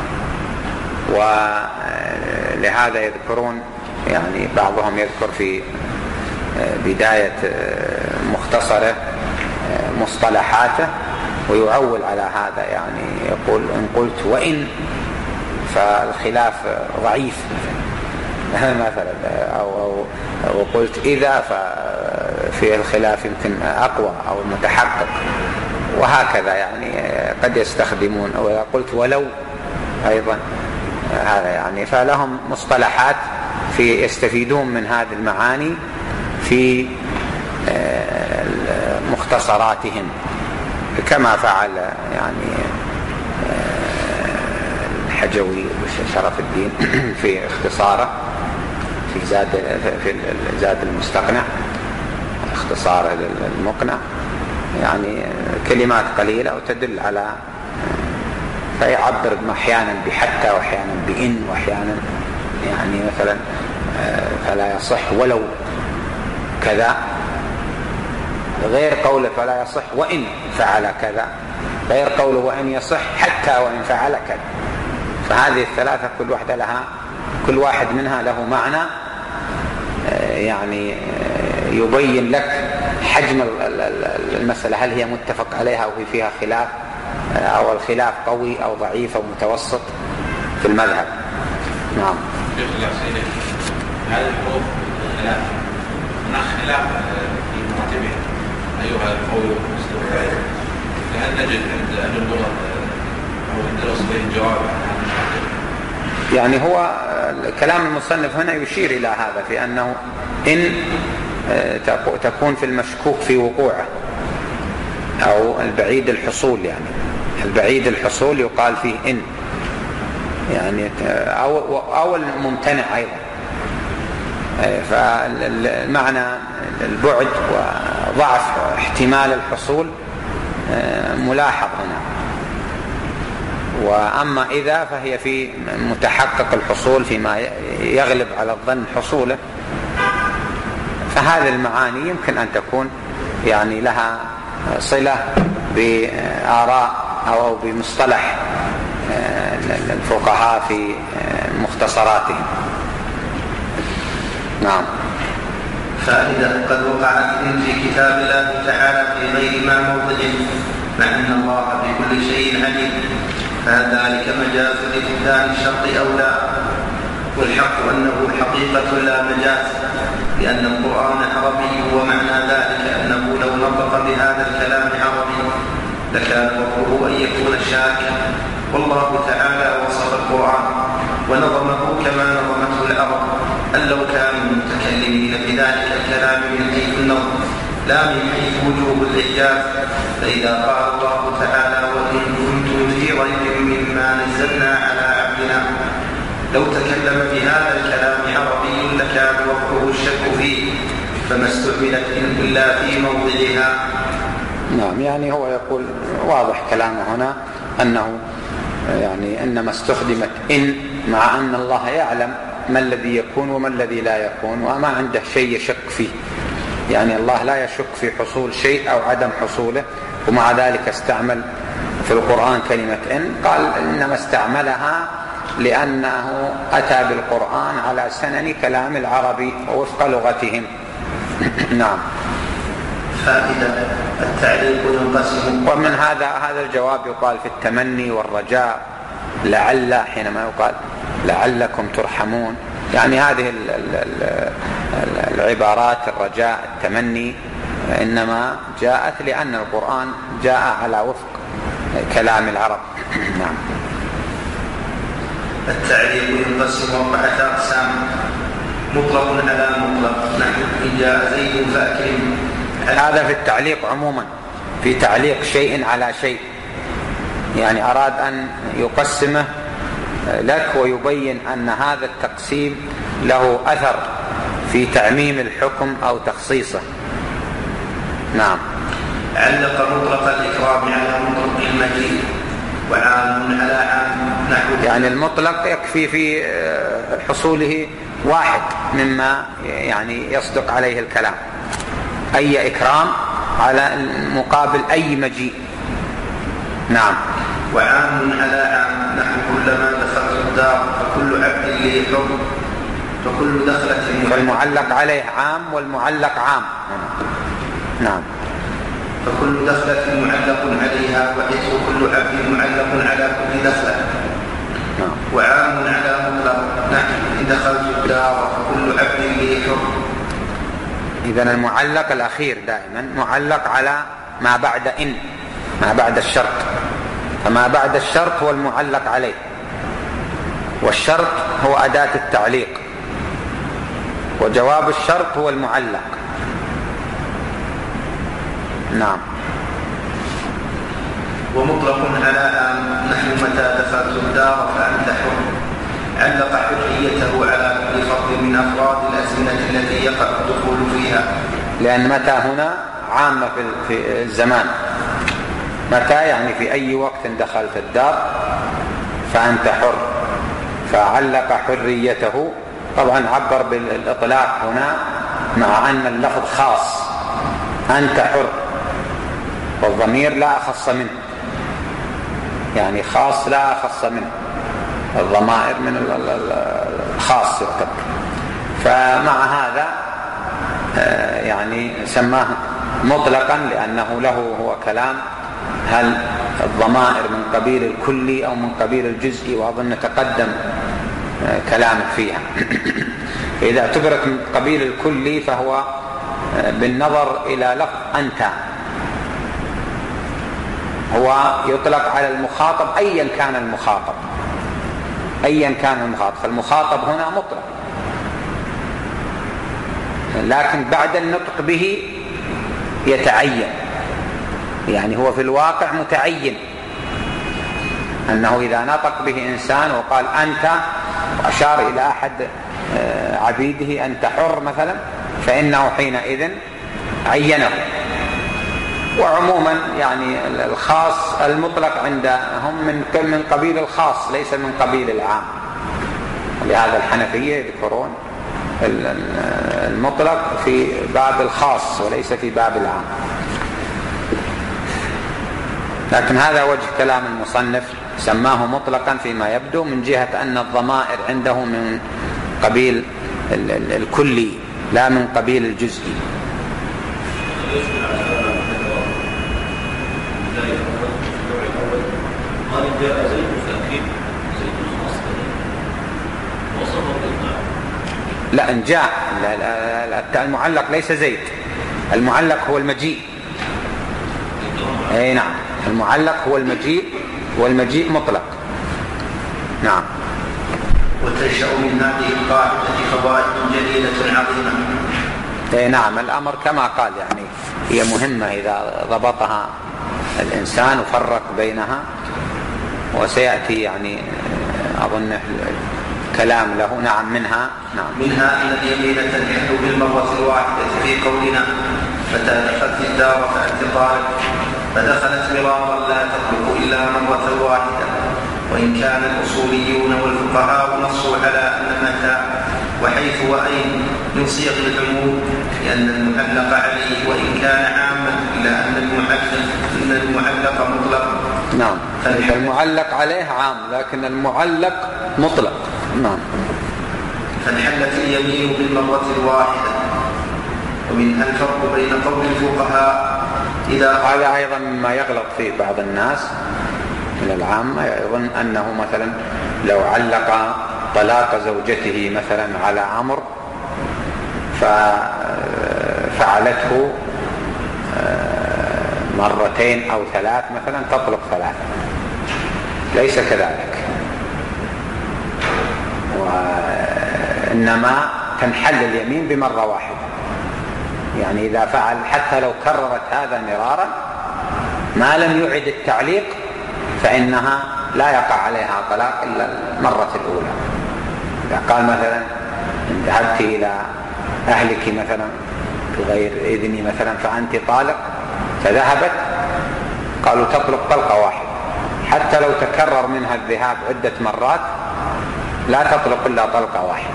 ولهذا يذكرون، يعني بعضهم يذكر في بداية مختصره مصطلحاته ويعول على هذا، يعني يقول إن قلت وإن فالخلاف ضعيف مثلا، أو, أو, أو قلت إذا ففي الخلاف يمكن أقوى أو متحقق، وهكذا يعني قد يستخدمون. أو إذا قلت ولو أيضا هذا، يعني فلهم مصطلحات في يستفيدون من هذه المعاني في مختصراتهم، كما فعل يعني الحجوي شرف الدين في اختصاره في زاد في زاد المستقنع، اختصاره للمقنع، يعني كلمات قليلة وتدل على فيعبر أحيانا بحتى وأحيانا بإن وأحيانا يعني مثلا فلا يصح ولو كذا، غير قوله فلا يصح وإن فعل كذا، غير قوله وإن يصح حتى وإن فعل كذا. فهذه الثلاثة كل واحدة لها كل واحد منها له معنى يعني يبين لك حجم المسألة، هل هي متفق عليها أو هي فيها خلاف، أو الخلاف قوي أو ضعيف أو متوسط في المذهب. نعم. هذه الحروف خلاف هناك خلاف في مراتبها أيها القول المستوى، لأن نجد عند أهل اللغة أو عند الأصوليين الجواب يعني هو كلام المصنف هنا يشير إلى هذا، في أنه إن تكون في المشكوك في وقوعه أو البعيد الحصول، يعني البعيد الحصول يقال فيه إن يعني أو, أو الممتنع أيضا. فالمعنى البعد وضعف احتمال الحصول ملاحظ هنا. وأما إذا فهي في متحقق الحصول فيما يغلب على الظن حصوله. فهذه المعاني يمكن أن تكون يعني لها صلة بآراء أو بمصطلح الفقهاء في مختصراتهم. نعم. فإذا قد وقعت في كتاب الله تعالى في غير ما موضعه، مع أن الله بكل شيء عليم، فذلك مجاز لإبدال الشرط أو لا، والحق أنه حقيقة لا مجاز، لأن القرآن عربي، ومعنى ذلك أنه لو نطق بهذا الكلام عربي لكان وقوعه أن يكون شاكا. والله تعالى وصف القرآن ونظمه كما نظمته العرب، أن لو كانوا متكلمين بذلك الكلام من حيث النظم لا من حيث وجوب الإعجاز. فإذا قال الله تعالى وإن كنتم في ريب مما نزلنا على عبدنا، لو تكلم بهذا الكلام عربي لكان وقعه الشك فيه، فما استعملت إلا في موضعها. نعم. يعني هو يقول واضح كلامه هنا أنه يعني إنما استخدمت إن، مع أن الله يعلم ما الذي يكون وما الذي لا يكون، وما عنده شيء يشك فيه. يعني الله لا يشك في حصول شيء أو عدم حصوله، ومع ذلك استعمل في القرآن كلمة إن. قال إنما استعملها لأنه أتى بالقرآن على سنن كلام العربي ووفق لغتهم. نعم. فائدة التعليق ينقسم. ومن هذا هذا الجواب يقال في التمني والرجاء، لعل حينما يقال لعلكم ترحمون، يعني هذه العبارات الرجاء التمني إنما جاءت لأن القرآن جاء على وفق كلام العرب. نعم. التعليق ينقسم أربعة أقسام: مطلق على مطلق، نحو إن جاء زيد فأكرم. هذا في التعليق عموما، في تعليق شيء على شيء، يعني أراد أن يقسمه لك ويبين أن هذا التقسيم له أثر في تعميم الحكم أو تخصيصه. نعم. علق مطلق الإكرام على مطلق المجيد، وعام على عام، نحو يعني المطلق يكفي في حصوله واحد مما يعني يصدق عليه الكلام، أي إكرام على مقابل أي مجيء. نعم. وعام على عام، نحو كلما دخلت الدار فكل عبد لي حر، فكل دخلة. فالمعلق عليه عام والمعلق عام. نعم. فكل دخلة معلق عليها، وحيث كل عبد معلق على كل دخلة. نعم. وعام على مطلق، نحو إن دخلت الدار فكل عبد لي حر. إذن المعلق الأخير دائما معلق على ما بعد إن، ما بعد الشرط، فما بعد الشرط هو المعلق عليه، والشرط هو أداة التعليق، وجواب الشرط هو المعلق. نعم. ومطلق على عام، نحو متى دخلت الدار فأنت حر، علق حريته على كل فرد من أفراد الأزمنة التي يقع الدخول فيها، لأن متى هنا عامة في الزمان، متى؟ يعني في أي وقت دخلت الدار فأنت حر. فعلق حريته، طبعا عبر بالإطلاق هنا مع أن اللفظ خاص، أنت حر، والضمير لا أخص منه، يعني خاص لا أخص منه، الضمائر من الخاص يعتبر. فمع هذا يعني سماه مطلقا لأنه له هو كلام هل الضمائر من قبيل الكلي أو من قبيل الجزئي، وأظن تقدم كلامه فيها. إذا اعتبرت من قبيل الكلي فهو بالنظر إلى لفظ أنت، هو يطلق على المخاطب أيا كان المخاطب، أيا كان المخاطب، فالمخاطب هنا مطلق، لكن بعد النطق به يتعين، يعني هو في الواقع متعين، أنه إذا نطق به إنسان وقال أنت وأشار إلى أحد عبيده أنت حر مثلا، فإنه حينئذ عينه. وعموما يعني الخاص المطلق عندهم من من قبيل الخاص ليس من قبيل العام، لهذا الحنفية يذكرون المطلق في باب الخاص وليس في باب العام. لكن هذا وجه كلام المصنف، سماه مطلقا فيما يبدو من جهة أن الضمائر عنده من قبيل الكلي لا من قبيل الجزئي. لا إن جاء المعلق ليس زيد، المعلق هو المجيء. اي نعم، المعلق هو المجيء، والمجيء مطلق. نعم. وتنشأ من هذه القاعدة فوائد جليلة عظيمة. اي نعم، الأمر كما قال يعني هي مهمة إذا ضبطها الإنسان وفرق بينها، وسيأتي يعني أظن كلام له. نعم. منها نعم منها أن اليمين تنحل بالمرة الواحدة في قولنا متى دخلت الدار فأنت طالب، فدخلت مرارا لا تطلق إلا مرة واحدة. وإن كان الأصوليون والفقهاء نصوا على أن متى وحيث وأين من صيغ العموم، لأن المعلق عليه وإن كان عاما إلا أن المعلق إن المعلق مطلق. نعم، المعلق عليه عام لكن المعلق مطلق. نعم. فانحلت اليمين بالمرة الواحدة. ومنها الفرق بين قول الفقهاء إذا هذا أيضا مما يغلط فيه بعض الناس من العامة، يظن أنه مثلا لو علق طلاق زوجته مثلا على عمرو ففعلته مرتين أو ثلاث مثلا تطلق ثلاث. ليس كذلك، وإنما تنحل اليمين بمرة واحدة. يعني إذا فعل حتى لو كررت هذا مرارا ما لم يعد التعليق فإنها لا يقع عليها طلاق إلا المرة الأولى. إذا قال مثلا إن ذهبت إلى أهلك مثلا بغير إذني مثلا فأنت طالق، فذهبت، قالوا تطلق طلقة واحدة، حتى لو تكرر منها الذهاب عدة مرات لا تطلق إلا طلقة واحدة،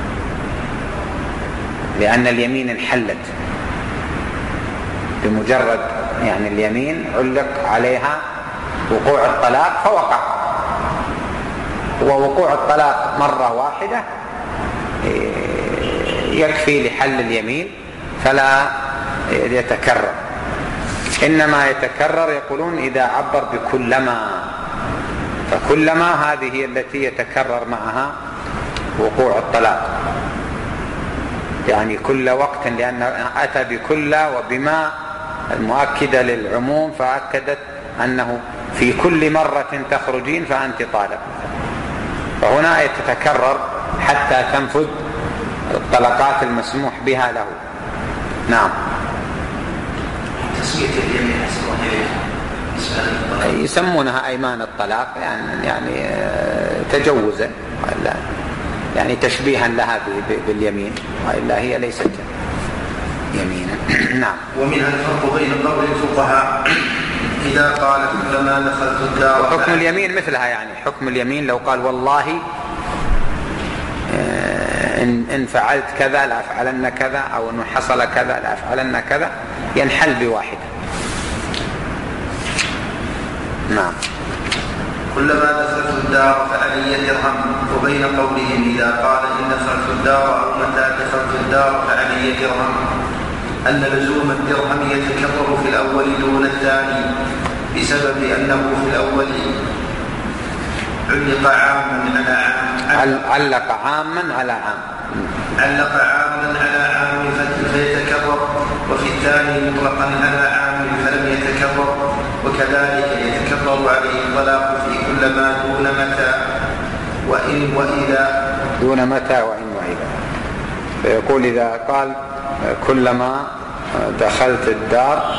لأن اليمين انحلت بمجرد يعني اليمين علق عليها وقوع الطلاق فوقع. ووقوع الطلاق مرة واحدة يكفي لحل اليمين فلا يتكرر. إنما يتكرر يقولون إذا عبر بكلما، فكلما هذه هي التي يتكرر معها وقوع الطلاق، يعني كل وقت، لأن أتى بكل وبما المؤكدة للعموم فأكدت أنه في كل مرة تخرجين فأنت طالق، فهنا يتكرر حتى تنفذ الطلقات المسموح بها له. نعم. تسمية اليمين يسمونها أيمان الطلاق، يعني, يعني تجوزا، يعني تشبيها لها باليمين، وإلا هي ليست يمينا. نعم. ومنها الفرق بين قول الفقهاء إذا قال كلما دخلت الدار. وحكم اليمين مثلها، يعني حكم اليمين لو قال والله إن فعلت كذا لأفعلن كذا، أو إنه حصل كذا لأفعلن كذا، ينحل بواحدة. نعم. كلما دخلت الدار فعلي درهم. وبين قولهم إذا قال إن دخلت الدار أو متى دخلت الدار فعلي درهم أن لزوم الدرهم يتكرر في الأول دون الثاني بسبب أنه في الأول علق عاما على عام علق عاما على عام علق عاما على عام فيتكرر، وفي الثاني مطلقا على عام فلم يتكرر، وكذلك يتكرر عليه الطلاق في كل ما دون متى وإن وإذا دون متى وإن وإذا. فيقول إذا قال كلما دخلت الدار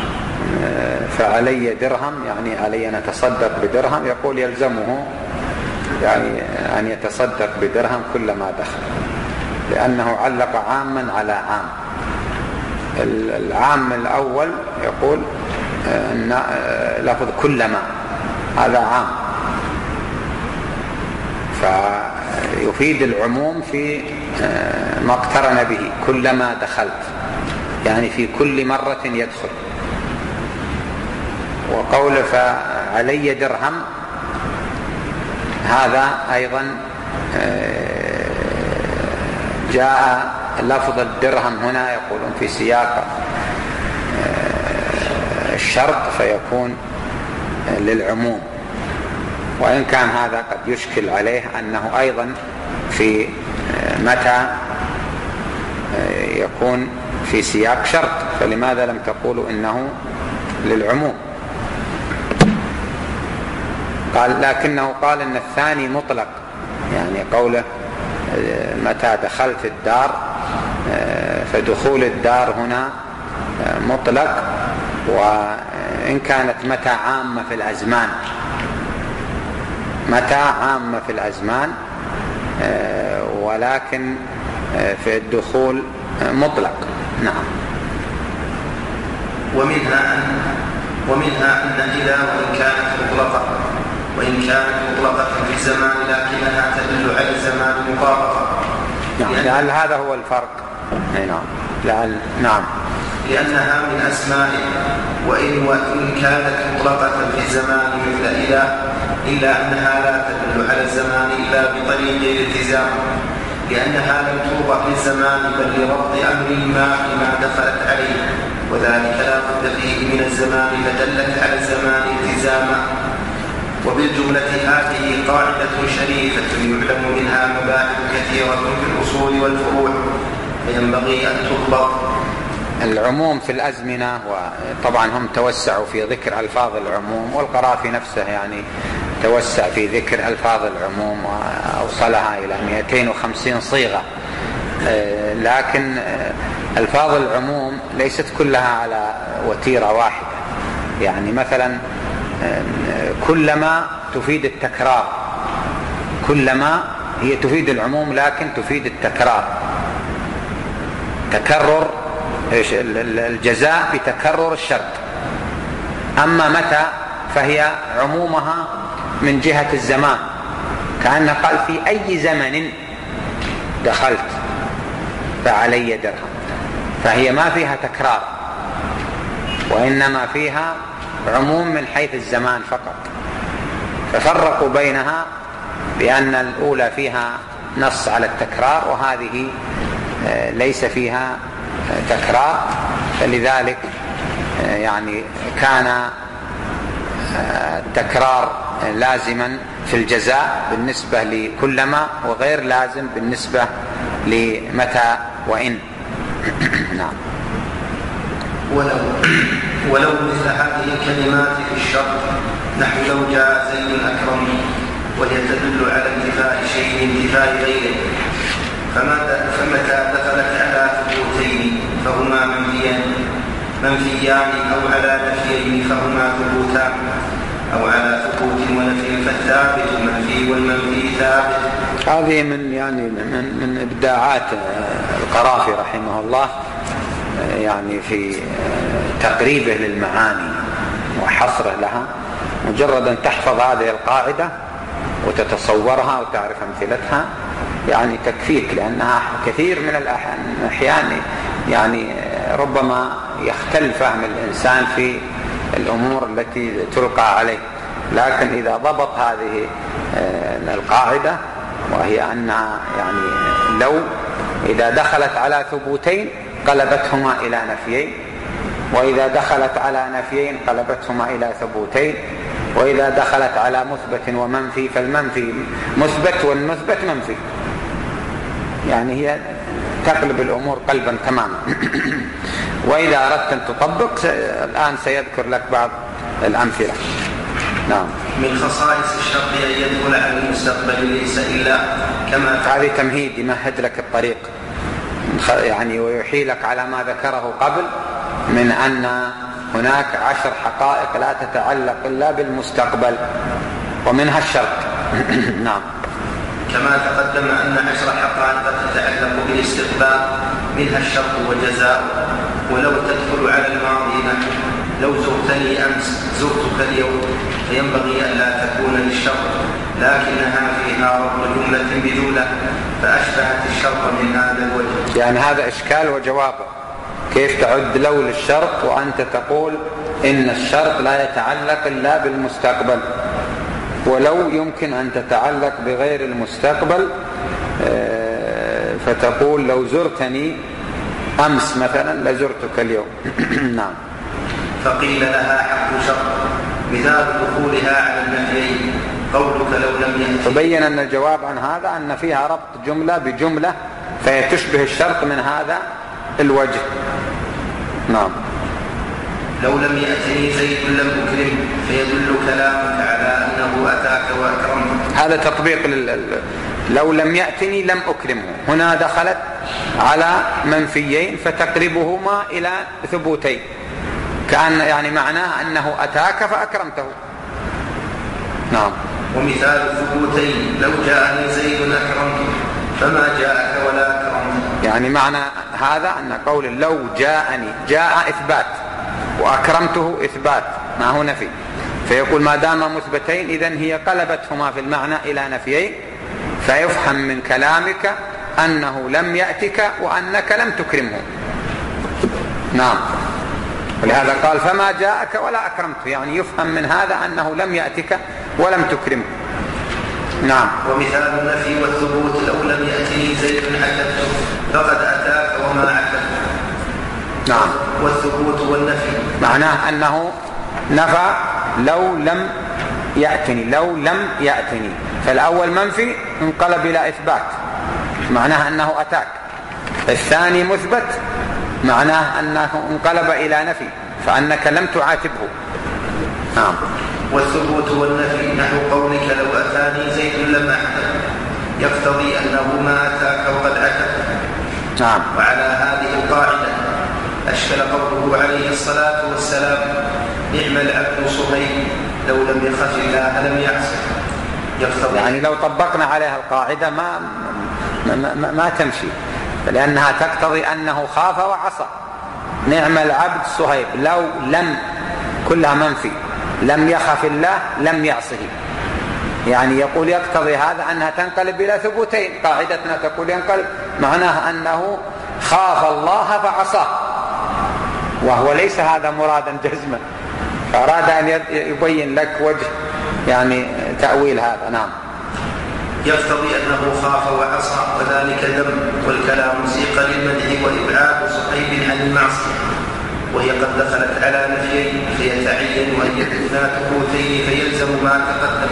فعلي درهم، يعني علي أن أتصدق بدرهم، يقول يلزمه يعني أن يتصدق بدرهم كلما دخل، لأنه علق عاما على عام. العام الأول يقول أن لفظ كلما هذا عام، فيفيد العموم في ما اقترن به كلما دخلت، يعني في كل مرة يدخل. وقول فعلي درهم هذا أيضا جاء لفظ الدرهم هنا يقولون في سياق الشرط، فيكون للعموم، وإن كان هذا قد يشكل عليه أنه أيضا في متى يكون في سياق شرط، فلماذا لم تقولوا إنه للعموم؟ قال لكنه قال إن الثاني مطلق، يعني قوله متى دخلت الدار، فدخول الدار هنا مطلق، وإن كانت متى عامة في الأزمان، متى عامة في الأزمان، ولكن في الدخول مطلق. نعم. ومنها أن ومنها أن إذا وإن كانت مطلقة وإن كانت مطلقة في الزمان لكنها تدل على الزمان المطابقة. نعم. لعل هذا هو الفرق. نعم. لعل نعم. لأنها من أسمائه، وإن وإن كانت مطلقة في الزمان مثل إلى إلا أنها لا تدل على الزمان إلا بطريق الالتزام، لأنها لم توضع للزمان بل لربط أمر ما ما دخلت عليه، وذلك لا بد فيه من الزمان فدلت على الزمان التزاما. وبالجملة هذه قاعدة شريفة يعلم منها مباحث كثيرة في الأصول والفروع، فينبغي أن تضبط. العموم في الأزمنة، وطبعا هم توسعوا في ذكر ألفاظ العموم، والقرافي نفسه يعني توسع في ذكر ألفاظ العموم وأوصلها إلى مئتين وخمسين صيغة، لكن ألفاظ العموم ليست كلها على وتيرة واحدة. يعني مثلا كلما تفيد التكرار، كلما هي تفيد العموم لكن تفيد التكرار، تكرر الجزاء بتكرر الشرط. أما متى فهي عمومها من جهة الزمان، كأنه قال في أي زمن دخلت فعلي درهم، فهي ما فيها تكرار، وإنما فيها عموم من حيث الزمان فقط. ففرقوا بينها بأن الأولى فيها نص على التكرار، وهذه ليس فيها تكرار، فلذلك يعني كان التكرار لازما في الجزاء بالنسبة لكلما، وغير لازم بالنسبة لمتى وإن. نعم. ولو ولو مثل هذه الكلمات في الشرط نحو لو جاء زيد أكرم، وهي تدل على انتفاء شيء انتفاء غيره، فمتى دخلت على ثبوتين فهما منفيان منفيان أو على نفيين فهما ثبوتان، أو على ثبوت ونفي فالثابت منفي والمنفي ثابت. هذه من يعني من, من إبداعات القرافي رحمه الله، يعني في تقريبه للمعاني، وحصر لها، مجرد أن تحفظ هذه القاعدة وتتصورها وتعرف أمثلتها يعني تكفيك، لأنها كثير من الأحيان يعني ربما يختل فهم الإنسان في الأمور التي تلقى عليه، لكن إذا ضبط هذه القاعدة وهي أن يعني لو إذا دخلت على ثبوتين قلبتهما إلى نفيين، وإذا دخلت على نفيين قلبتهما إلى ثبوتين، وإذا دخلت على مثبت ومنفي فالمنفي مثبت والمثبت منفي، يعني هي تقلب الأمور قلبا تماما. وإذا أردت أن تطبق الآن سيذكر لك بعض الأمثلة. نعم. من خصائص الشرط أن يدخل على المستقبل ليس إلا كما هذه تمهيد يمهد لك الطريق يعني ويحيلك على ما ذكره قبل من أن هناك عشر حقائق لا تتعلق إلا بالمستقبل ومنها الشرط. نعم. كما تقدم أن عشر حقائق تتعلق بالاستقبال منها الشرط وجزاء، ولو تدخل على الماضي نحو لو زرتني أمس زرتك اليوم، فينبغي أن لا تكون للشرط لكنها فيها ربط جملة بجملة فأشبهت الشرط من هذا الوجه. يعني هذا إشكال وجوابه، كيف تعد لو للشرط وأنت تقول إن الشرط لا يتعلق إلا بالمستقبل، ولو يمكن أن تتعلق بغير المستقبل، فتقول لو زرتني أمس مثلا لزرتك اليوم. نعم. فقيل لها حق شرط مثال دخولها على النفيين قولك لو لم يأتي. تبين أن الجواب عن هذا أن فيها ربط جملة بجملة فهي تشبه الشرط من هذا الوجه. نعم. لو لم يأتني زيد لم أكرم فيدل كلامك على أنه أتاك وأكرمه. هذا تطبيق لل... لو لم يأتني لم أكرمه، هنا دخلت على منفيين فتقربهما إلى ثبوتين، كأن يعني معناه أنه أتاك فأكرمته. نعم. ومثال الثبوتين لو جاءني زيد أكرمته فما جاءك ولا أكرمته. يعني معنى هذا أن قول لو جاءني جاء إثبات وأكرمته إثبات ما هو نفي، فيقول ما دام مثبتين إذن هي قلبتهما في المعنى إلى نفيين، فيفهم من كلامك أنه لم يأتك وأنك لم تكرمه. نعم. ولهذا قال فما جاءك ولا أكرمته، يعني يفهم من هذا أنه لم يأتك ولم تكرمه. نعم. ومثال النفي والثبوت لو لم يأتني زيد عتبته فقد أتاك وما عتبته. نعم. والثبوت والنفي معناه أنه نفى لو لم يأتني، لو لم يأتني، فالأول منفي انقلب إلى إثبات معناه أنه أتاك، الثاني مثبت معناه أنه انقلب إلى نفي فأنك لم تعاتبه. نعم. والثبوت والنفي نحو قولك لو أتاني زيد لم أحتم يقتضي أنه ما أتاك وقد أتى. نعم. وعلى هذه القاعدة أشكل قوله عليه الصلاة والسلام نعم العبد صهيب لو لم يخف الله لم يعصه. يقتضي يعني لو طبقنا عليها القاعدة ما ما, ما, ما تمشي، لأنها تقتضي أنه خاف وعصى. نعم العبد صهيب لو لم كلها منفي، لم يخف الله لم يعصه، يعني يقول يقتضي هذا أنها تنقلب إلى ثبوتين، قاعدتنا تقول ينقلب معناها أنه خاف الله فعصاه، وهو ليس هذا مرادا جزما، فأراد أن يبين لك وجه يعني تأويل هذا. نعم. يقتضي أنه خاف وعصى وذلك ذم، والكلام سيق للمدح وإبعاد صحيح عن المعصية، وهي قد دخلت على نفيين فيتعين أن يكونا ثبوتين فيلزم ما تقدم.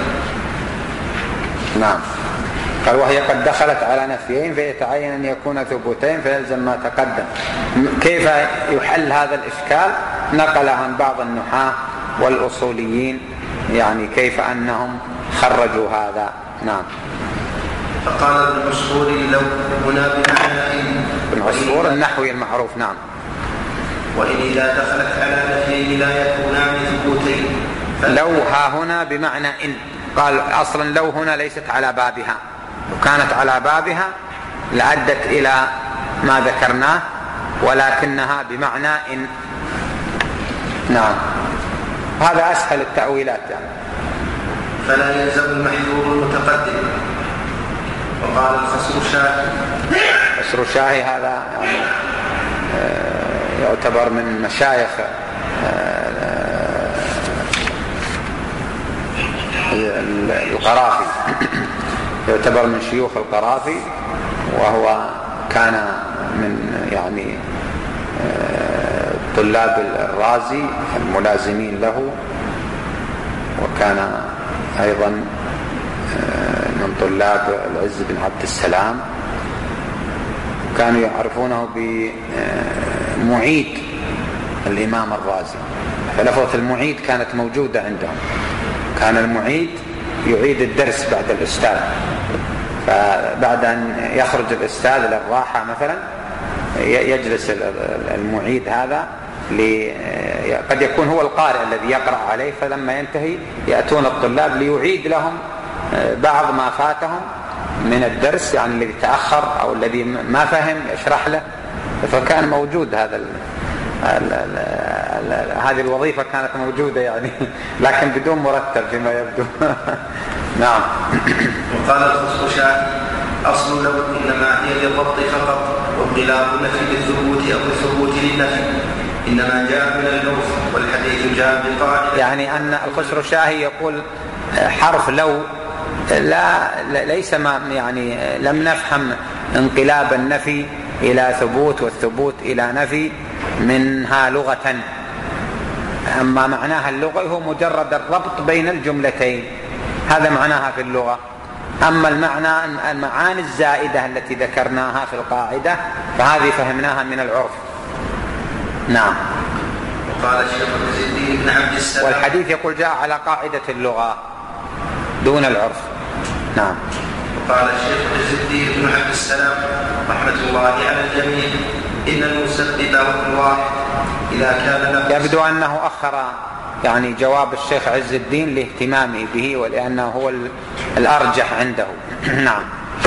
نعم. قال وهي قد دخلت على نفيين فيتعين أن يكون ثبوتين فيلزم ما تقدم. كيف يحل هذا الإشكال؟ نقل عن بعض النحاة والأصوليين يعني كيف أنهم خرجوا هذا. نعم. فقال ابن عصفور لو هنا بمعنى إن، ابن عصفور النحوي المعروف. نعم. وإن إذا دخلت على نفيين لا يكونان ثبوتين. لو ها هنا بمعنى إن، قال أصلا لو هنا ليست على بابها، لو كانت على بابها لأدت إلى ما ذكرناه، ولكنها بمعنى إن. نعم. هذا أسهل التأويلات يعني. فلا يلزم المحذور المتقدم. وقال الخسروشاهي الخسروشاهي هذا يعني يعتبر من مشايخ القرافي، يعتبر من شيوخ القرافي، وهو كان من يعني طلاب الرازي الملازمين له، وكان أيضا من طلاب العز بن عبد السلام، كانوا يعرفونه بمعيد الإمام الرازي. فلفظة المعيد كانت موجودة عندهم، كان المعيد يعيد الدرس بعد الأستاذ، فبعد أن يخرج الأستاذ للراحة مثلا يجلس المعيد هذا، قد يكون هو القارئ الذي يقرأ عليه، فلما ينتهي يأتون الطلاب ليعيد لهم بعض ما فاتهم من الدرس، يعني الذي تأخر أو الذي ما فهم يشرح له. فكان موجود هذا ال ال ال ال هذه الوظيفة كانت موجودة يعني، لكن بدون مرتب فيما يبدو. نعم. وقال الخسروشاهي أصل لو إنما هي للضبط فقط، وانقلاب النفي للثبوت أو الثبوت للنفي إنما جاء من العرف، والحديث جاء بقاعدة. يعني أن الخسروشاهي يقول حرف لو لا ليس ما يعني لم نفهم انقلاب النفي إلى ثبوت والثبوت إلى نفي منها لغة، أما معناها اللغوي هو مجرد الربط بين الجملتين، هذا معناها في اللغة. أما المعنى المعاني الزائدة التي ذكرناها في القاعدة فهذه فهمناها من العرف. نعم. وقال الشيخ عز الدين بن عبد السلام، والحديث يقول جاء على قاعدة اللغة دون العرف. نعم. وقال الشيخ عز الدين بن عبد السلام رحمة الله على الجميع إن المسبب واحد إذا كان له. يبدو أنه أخر يعني جواب الشيخ عز الدين لاهتمامه به ولأنه هو الأرجح عنده. نعم.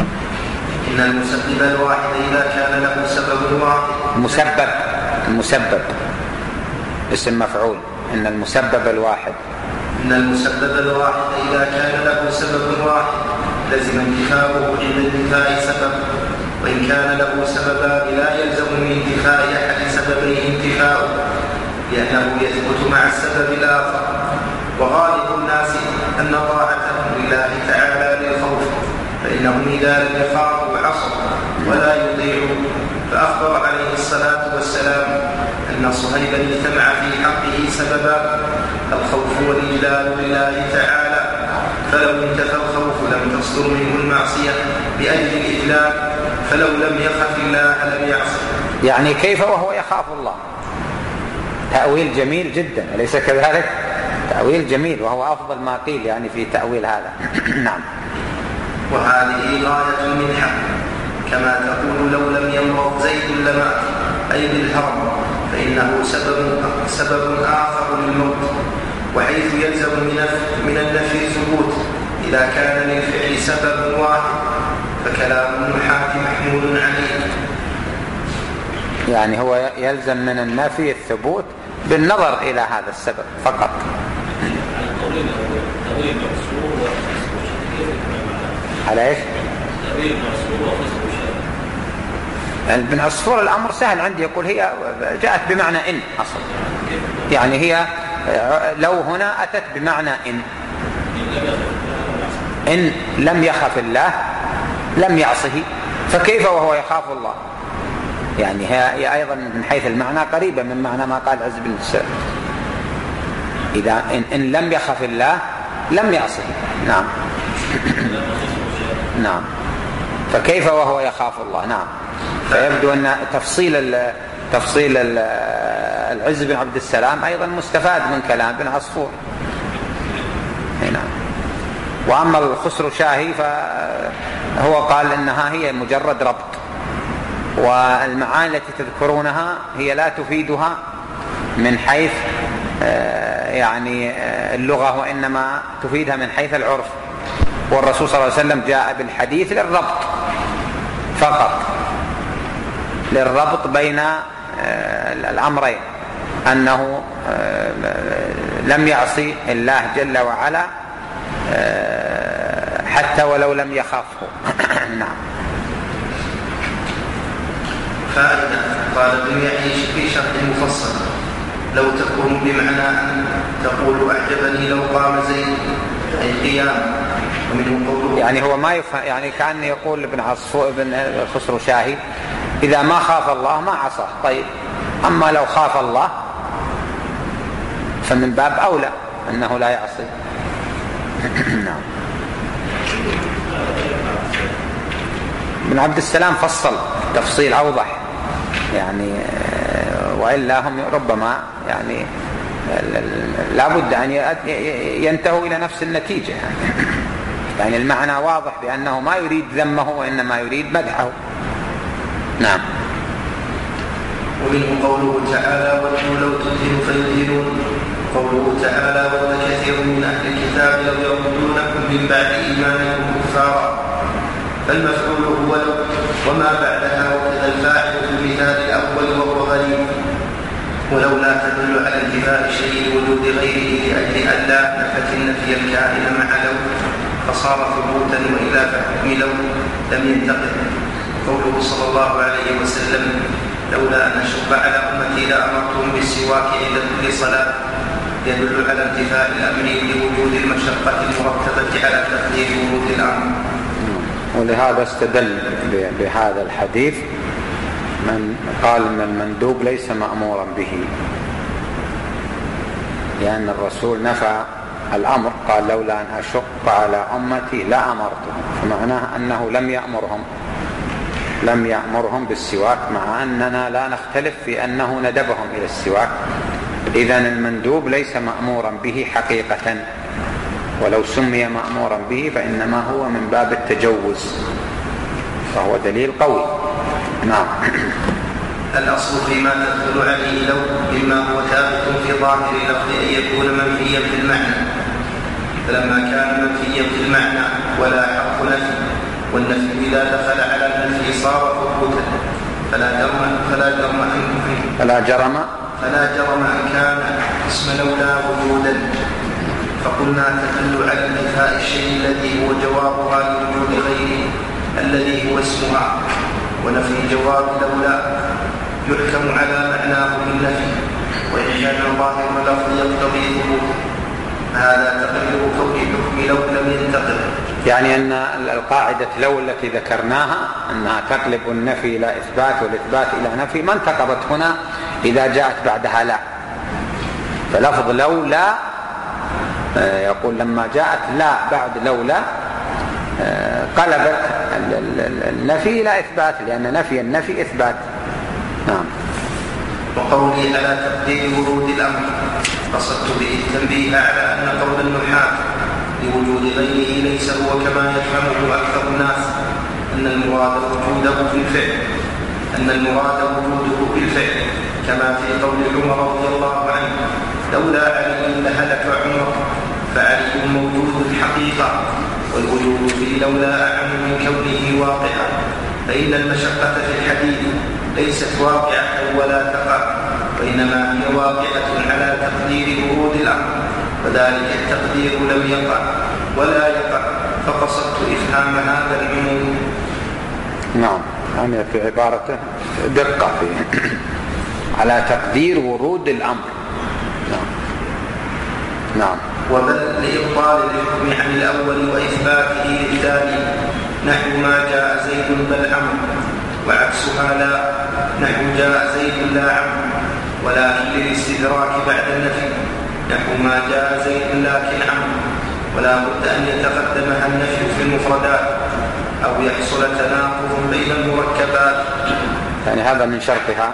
إن المسبب الواحد إذا كان له سبب واحد. مسبب، المسبب اسم مفعول. إن المسبب الواحد إن المسبب الواحد إذا كان له سبب واحد لزم انتفاؤه عند انتفاء سبب، وإن كان له سببان لا يلزم من انتفاء أحد سببيه انتفاؤه، لأنه يثبت مع السبب الآخر. وغالب الناس أن طاعتهم لله تعالى للخوف، فإنهم إذا لم يخافوا عصوا ولا يطيعوا. فأخبر عليه الصلاة والسلام أن صهيبا اجتمع في حقه سببا، الخوف والإجلال لله تعالى، فلو انتفى الخوف لم تصدر منه المعصية بأجل الإجلال، فلو لم يخف الله لم يعصي. يعني كيف وهو يخاف الله؟ تأويل جميل جدا، أليس كذلك؟ تأويل جميل، وهو أفضل ما قيل يعني في تأويل هذا. نعم. وهذه غاية المنحة، كما تقول لو لم يمرض زيد لما، أي بالهرم، فإنه سبب, سبب آخر للموت. وحيث يلزم من النفي الثبوت إذا كان للفعل سبب واحد، فكلام النحاة محمول عليه. يعني هو يلزم من النفي الثبوت بالنظر إلى هذا السبب فقط. على ايش؟ ابن عصفور الأمر سهل عندي، يقول هي جاءت بمعنى إن أصلا، يعني هي لو هنا أتت بمعنى إن إن لم يخف الله لم يعصه، فكيف وهو يخاف الله؟ يعني هي أيضا من حيث المعنى قريبة من معنى ما قال عز بن السلام، إذا إن, إن لم يخف الله لم يعصه. نعم. نعم. فكيف وهو يخاف الله؟ نعم. فيبدو أن تفصيل تفصيل العز بن عبد السلام أيضا مستفاد من كلام ابن عصفور. نعم. وأما الخسروشاهي فهو قال إنها هي مجرد ربط، والمعاني التي تذكرونها هي لا تفيدها من حيث يعني اللغة، وإنما تفيدها من حيث العرف. والرسول صلى الله عليه وسلم جاء بالحديث للربط فقط، للربط بين الأمرين، أنه لم يعصي الله جل وعلا حتى ولو لم يخافه. نعم. فائدة. قال ابن يحيى في شرح مفصل: لو تكون بمعنى أن تقول أعجبني لو قام زيد أي قيام. ومنه قوله يعني هو ما يفهم، يعني كأن يقول ابن عصفور ابن خسرو شاهي إذا ما خاف الله ما عصاه. طيب أما لو خاف الله فمن باب أولى أنه لا يعصي. نعم. ابن عبد السلام فصل تفصيل أوضح يعني، وإلا هم ربما يعني لابد أن ينتهوا إلى نفس النتيجة يعني. يعني المعنى واضح بأنه ما يريد ذمه وإنما يريد مدحه. نعم. ومنه قوله تعالى: ودوا لو تدهن فيدهنون. قوله تعالى: ود كثير من أهل الكتاب لو يردونكم من بعد إيمانكم كفارا. فالمفعول هو لو وما بعدها، وكذا الفاعل في المثال الأول وهو غريب. ولولا تدل على انتفاء شيء وجود غيره لأجل أن لا نفت النفي الكائن مع لو فصار ثبوتا، وإلا فحكم لو لم ينتقل. قوله صلى الله عليه وسلم: لولا أن أشق على أمتي لأمرتهم بالسواك عند كل صلاة، يدل على انتفاء الأمر لوجود المشقة المرتبة على تقدير ورود الأمر. ولهذا استدل بهذا الحديث من قال ان المندوب ليس مأمورا به، لأن الرسول نفى الأمر، قال لولا أن أشق على أمتي لأمرتهم، فمعناه أنه لم يأمرهم لم يأمرهم بالسواك، مع أننا لا نختلف في أنه ندبهم إلى السواك. إذن المندوب ليس مأمورا به حقيقة، ولو سمي مأمورا به فإنما هو من باب التجوز، فهو دليل قوي. نعم. الأصل فيما تدخل عليه لو مما هو ثابت في ظاهر اللفظ أن يكون منفيا في المعنى، فلما كان منفيا في المعنى ولا حق نفي، والنفي إذا دخل على النفي صار ثبوتا، فلا جرم فلا جرم أن فلا جرم فلا جرم أن كان اسم لولا وجودا. فقلنا تدل على انتفاء الشيء الذي هو جوابها لوجود غيره الذي هو اسمها، ونفي جواب لولا يحكم على معناه بالنفي، وإن كان ظاهر اللفظ يقتضي ثبوته، هذا تقرير كون حكم لو لم ينتقل. يعني أن القاعدة لو التي ذكرناها أنها تقلب النفي إلى إثبات والإثبات إلى نفي، ما انتقضت هنا إذا جاءت بعدها لا. فلفظ لولا يقول لما جاءت لا بعد لولا قلبت النفي إلى إثبات، لأن نفي النفي إثبات. نعم. وقولي على تقدير ورود الأمر قصدت به التنبيه على أن قول النحاة لوجود غيره ليس هو كما يفهمه أكثر الناس، أن المراد وجوده في الفعل أن المراد وجوده في الفعل كما في قول عمر رضي الله عنه: لولا علي لهلك عمر، فعلي موجود الحقيقة، والوجود في لولا أعم من كونه واقعا، فإن المشقة في الحديث ليست واقعة ولا تقع، وإنما هي واقعة على تقدير ورود الأمر، وذلك التقدير لم يقع ولا يقع، فقصدت إفهام هذا العموم. نعم. يعني في عبارته دقة فيه على تقدير ورود الأمر. نعم. نعم. وبل لإبطال الحكم عن الأول وإثباته للثاني، نحو ما جاء زيد بل عمرو، وعكسها لا، نحو جاء زيد لا عمرو، ولكن للاستدراك بعد النفي، نحو ما جاء زيد لكن عمرو، ولا بد أن يتقدمها النفي في المفردات أو يحصل تناقض بين المركبات. يعني هذا من شرطها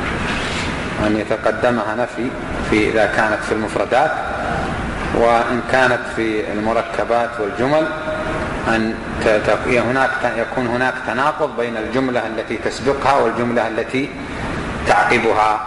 أن يتقدمها نفي في إذا كانت في المفردات، وإن كانت في المركبات والجمل أن هناك يكون هناك تناقض بين الجملة التي تسبقها والجملة التي تعقبها.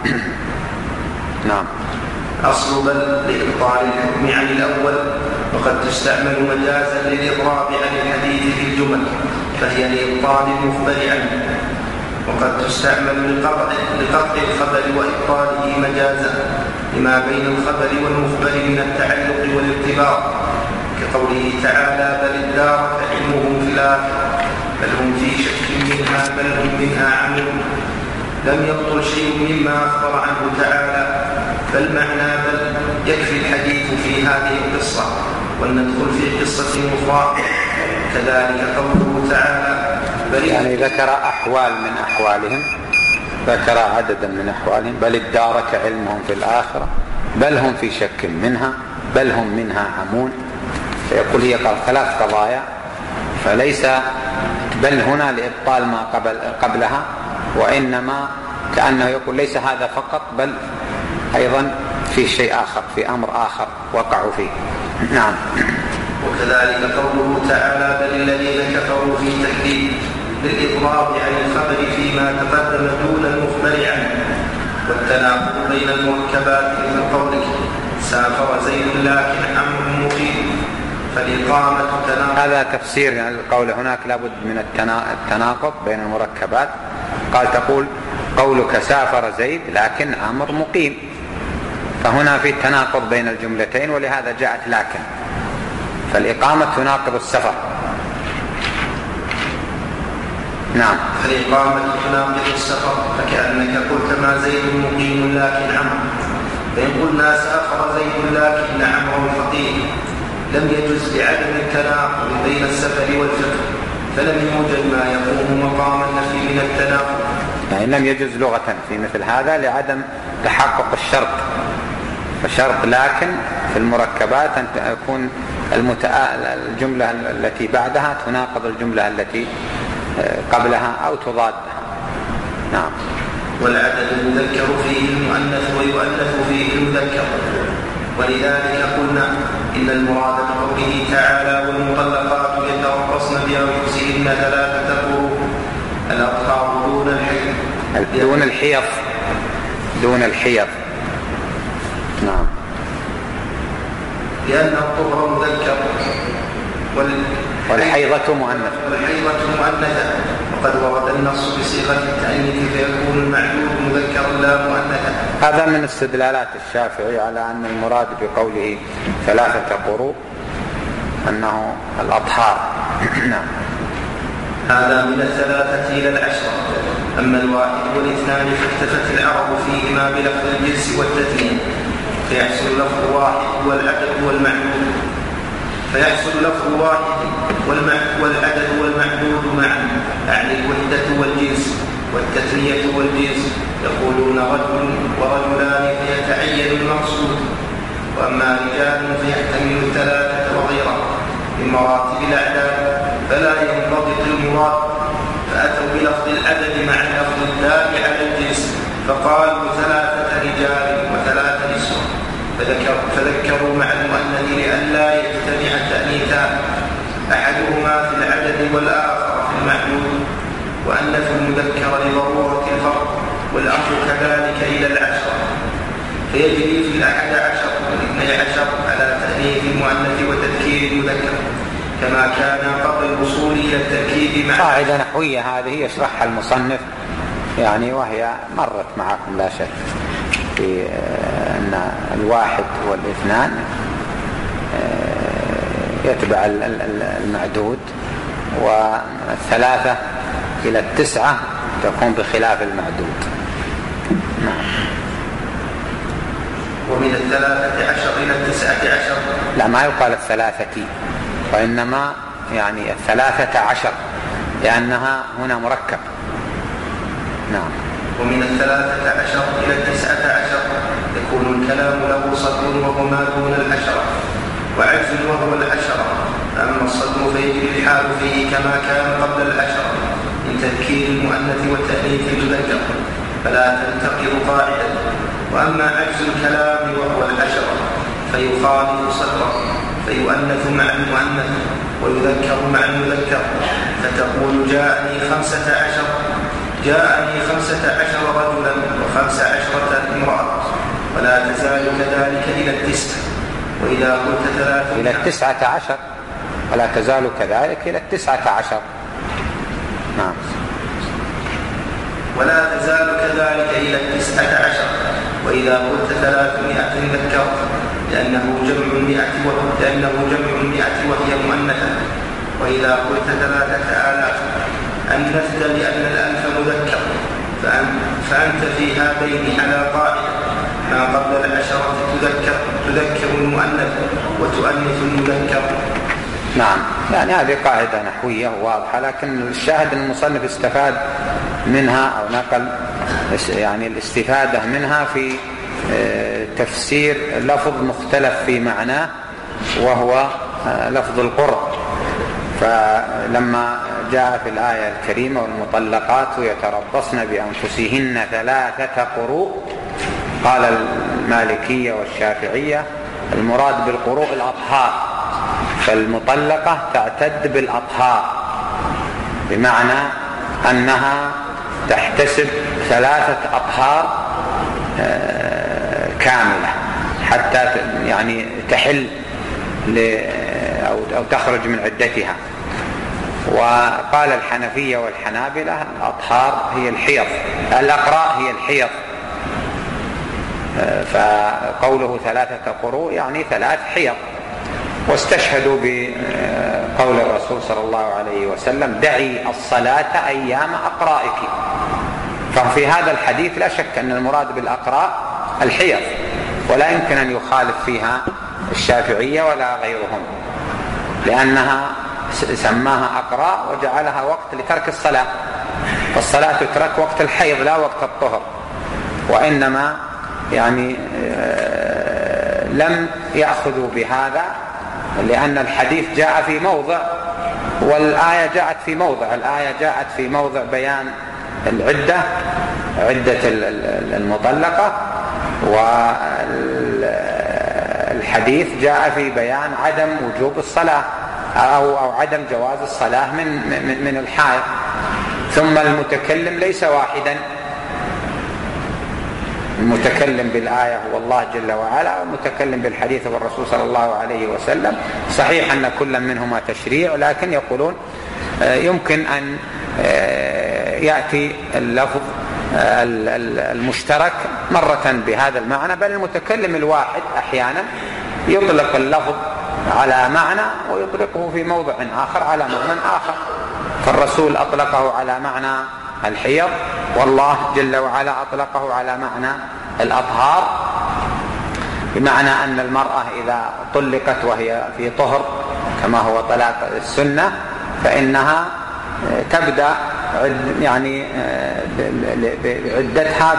نعم. أصل بل لإبطال الحكم عن الأول، وقد تستعمل مجازا للإضراب عن الحديث في الجمل، فهي لإبطال المخبر عنه، وقد تستعمل لقطع الخبر وإبطاله مجازا، لما بين الخبر والمخبر من التعلق والارتباط، كقوله تعالى بل ادارك علمهم في الآخرة بل هم في شك منها بل هم منها عمون. لم يبطل شيء مما أخبر عنه تعالى، بل معنى بل يكفي الحديث في هذه القصة ولندخل في قصة أخرى. كذلك قوله تعالى بل يعني ذكر أحوال من أحوالهم، ذكر عددا من أحوالهم، بل ادارك علمهم في الآخرة بل هم في شك منها بل هم منها عمون. فيقول هي قال ثلاث قضايا، فليس بل هنا لإبطال ما قبل قبلها، وإنما كأنه يقول ليس هذا فقط بل أيضا في شيء آخر، في أمر آخر وقعوا فيه. نعم. وكذلك قوله تعالى بل الذين كفروا في تكذيب للإضراب عن الخبر فيما تقدم دون المخبر عنه، والتناقض بين المركبات مثل قولك سافر زيد لكن أمر مقيم، فالإقامة تناقض. هذا تفسير يعني القول هناك لابد من التناقض بين المركبات. قال تقول قولك سافر زيد لكن أمر مقيم، فهنا في تناقض بين الجملتين، ولهذا جاءت لكن، فالإقامة تناقض السفر. نعم. فالإقامة تناقض السفر، فكأنك قلت ما زيد مقيم لكن عمر، فإن قلنا سافر زيد لكن عمر فقير لم يجز لعدم التناقض بين السفر والفقه، فلم يوجد ما يقوم مقام النفي من التناقض. يعني لم يجز لغة في مثل هذا لعدم تحقق الشرط، فشرط لكن في المركبات أن تكون الجملة التي بعدها تناقض الجملة التي قبلها أو تضادها. نعم. والعدد المذكر فيه المؤنث ويؤنث فيه المذكر، ولذلك قلنا إن المراد بقوله تعالى والمطلقات يتربصن بأنفسهن ثلاثة قروء الأطهار دون الحيض دون الحيض دون الحيض. نعم. لأن الطهر مذكر والحيضة مؤنثة والحيضة مؤنثة، وقد ورد النص بصيغة التأنيث فيكون المعدود مذكرا لا مؤنثا. هذا من استدلالات الشافعي على أن المراد بقوله ثلاثة قروء أنه الأطهار. نعم. هذا من الثلاثة إلى العشرة. أما الواحد والاثنان فاكتفت العرب فيهما بلفظ الجنس والتثنية، فيحصل لفظ واحد والعدد والمعدود فيحصل لفظ واحد والعدد والمعدود معا، أعني الوحدة والجنس والتثنية والجنس. يقولون رجل ورجلان فيتعين المقصود، وأما رجال فيحتمل الثلاثة وغيرها من مراتب الأعداد فلا ينضبط المراد، فأتوا بلفظ العدد مع اللفظ الدال على الجنس، فقالوا ثلاثة رجال وثلاثة نسوة، فذكر فذكروا مع المؤنث لئلا يجتمع تأنيثان أحدهما في العدد والآخر في المعدود، وأنثوا المذكر لضرورة الفرق، والأمر كذلك إلى العشرة، فيجري في الأحد عشر والاثني عشر على تأنيث المؤنث وتذكير المذكر، كما كان قبل الوصول إلى التركيب مع قاعدة نحوية هذه يشرحها المصنف يعني، وهي مرت معكم لا شك، في أن الواحد والاثنان يتبع المعدود، والثلاثة إلى التسعة تكون بخلاف المعدود. نعم. ومن الثلاثة عشر إلى التسعة عشر لا، ما يقال الثلاثة، وإنما يعني الثلاثة عشر لأنها هنا مركب. نعم. ومن الثلاثة عشر إلى التسعة عشر يكون الكلام له صدر وهو ما دون العشرة، وعجز وهو العشرة. أما الصدر فيجري الحال فيه كما كان قبل العشرة من تذكير المؤنث والتأنيث المذكر، فلا تنتقض قاعدة. وأما عجز الكلام وهو العشرة فيخالف صدره، فيؤنث مع المؤنث ويذكر مع المذكر، فتقول جاءني خمسة عشر جاءني خمسة عشر رجلا وخمس عشرة امرأة، ولا تزال كذلك إلى التسعة. وإذا قلت ثلاثة إلى التسعة عشر ولا تزال كذلك إلى التسعة عشر. نعم. ولا تزال كذلك إلى التسعة عشر وإذا قلت ثلاثمائة ذكرت لأنه جمع المئة لأنه جمع المئة وهي مؤنثة. وإذا قلت ثلاثة آلاف أنثت لأن الألف مذكر، فأنت في هذين على قاعدة: ما قبل العشرة تذكر تذكر المؤنث وتؤنث المذكر. نعم، يعني هذه قاعدة نحوية واضحة، لكن الشاهد أن المصنف استفاد منها أو نقل يعني الاستفادة منها في تفسير لفظ مختلف في معناه، وهو لفظ القرء. فلما جاء في الآية الكريمة: والمطلقات يتربصن بأنفسهن ثلاثة قروء، قال المالكية والشافعية المراد بالقروء الأطهار، فالمطلقة تعتد بالأطهار، بمعنى أنها تحتسب ثلاثة أطهار كاملة حتى يعني تحل أو تخرج من عدتها. وقال الحنفية والحنابلة الأطهار هي الحيض، الأقراء هي الحيض، فقوله ثلاثة قروء يعني ثلاث حيض. واستشهدوا بقول الرسول صلى الله عليه وسلم: دعي الصلاة أيام أقرائك. ففي هذا الحديث لا شك أن المراد بالأقراء الحيض، ولا يمكن أن يخالف فيها الشافعية ولا غيرهم، لأنها سماها أقراء وجعلها وقت لترك الصلاة، فالصلاة تترك وقت الحيض لا وقت الطهر. وإنما يعني لم يأخذوا بهذا لأن الحديث جاء في موضع والآية جاءت في موضع. الآية جاءت في موضع بيان العدة، عدة المطلقة، والحديث جاء في بيان عدم وجوب الصلاة أو, أو عدم جواز الصلاة من, من, من الحائض. ثم المتكلم ليس واحدا، المتكلم بالآية هو الله جل وعلا، والمتكلم بالحديث هو الرسول صلى الله عليه وسلم. صحيح أن كل منهما تشريع، لكن يقولون يمكن أن يأتي اللفظ المشترك مرة بهذا المعنى، بل المتكلم الواحد أحيانا يطلق اللفظ على معنى ويطلقه في موضع آخر على معنى آخر. فالرسول أطلقه على معنى الحيض، والله جل وعلا أطلقه على معنى الأطهار، بمعنى أن المرأة إذا طلقت وهي في طهر كما هو طلاق السنة فإنها تبدأ يعني بعدتها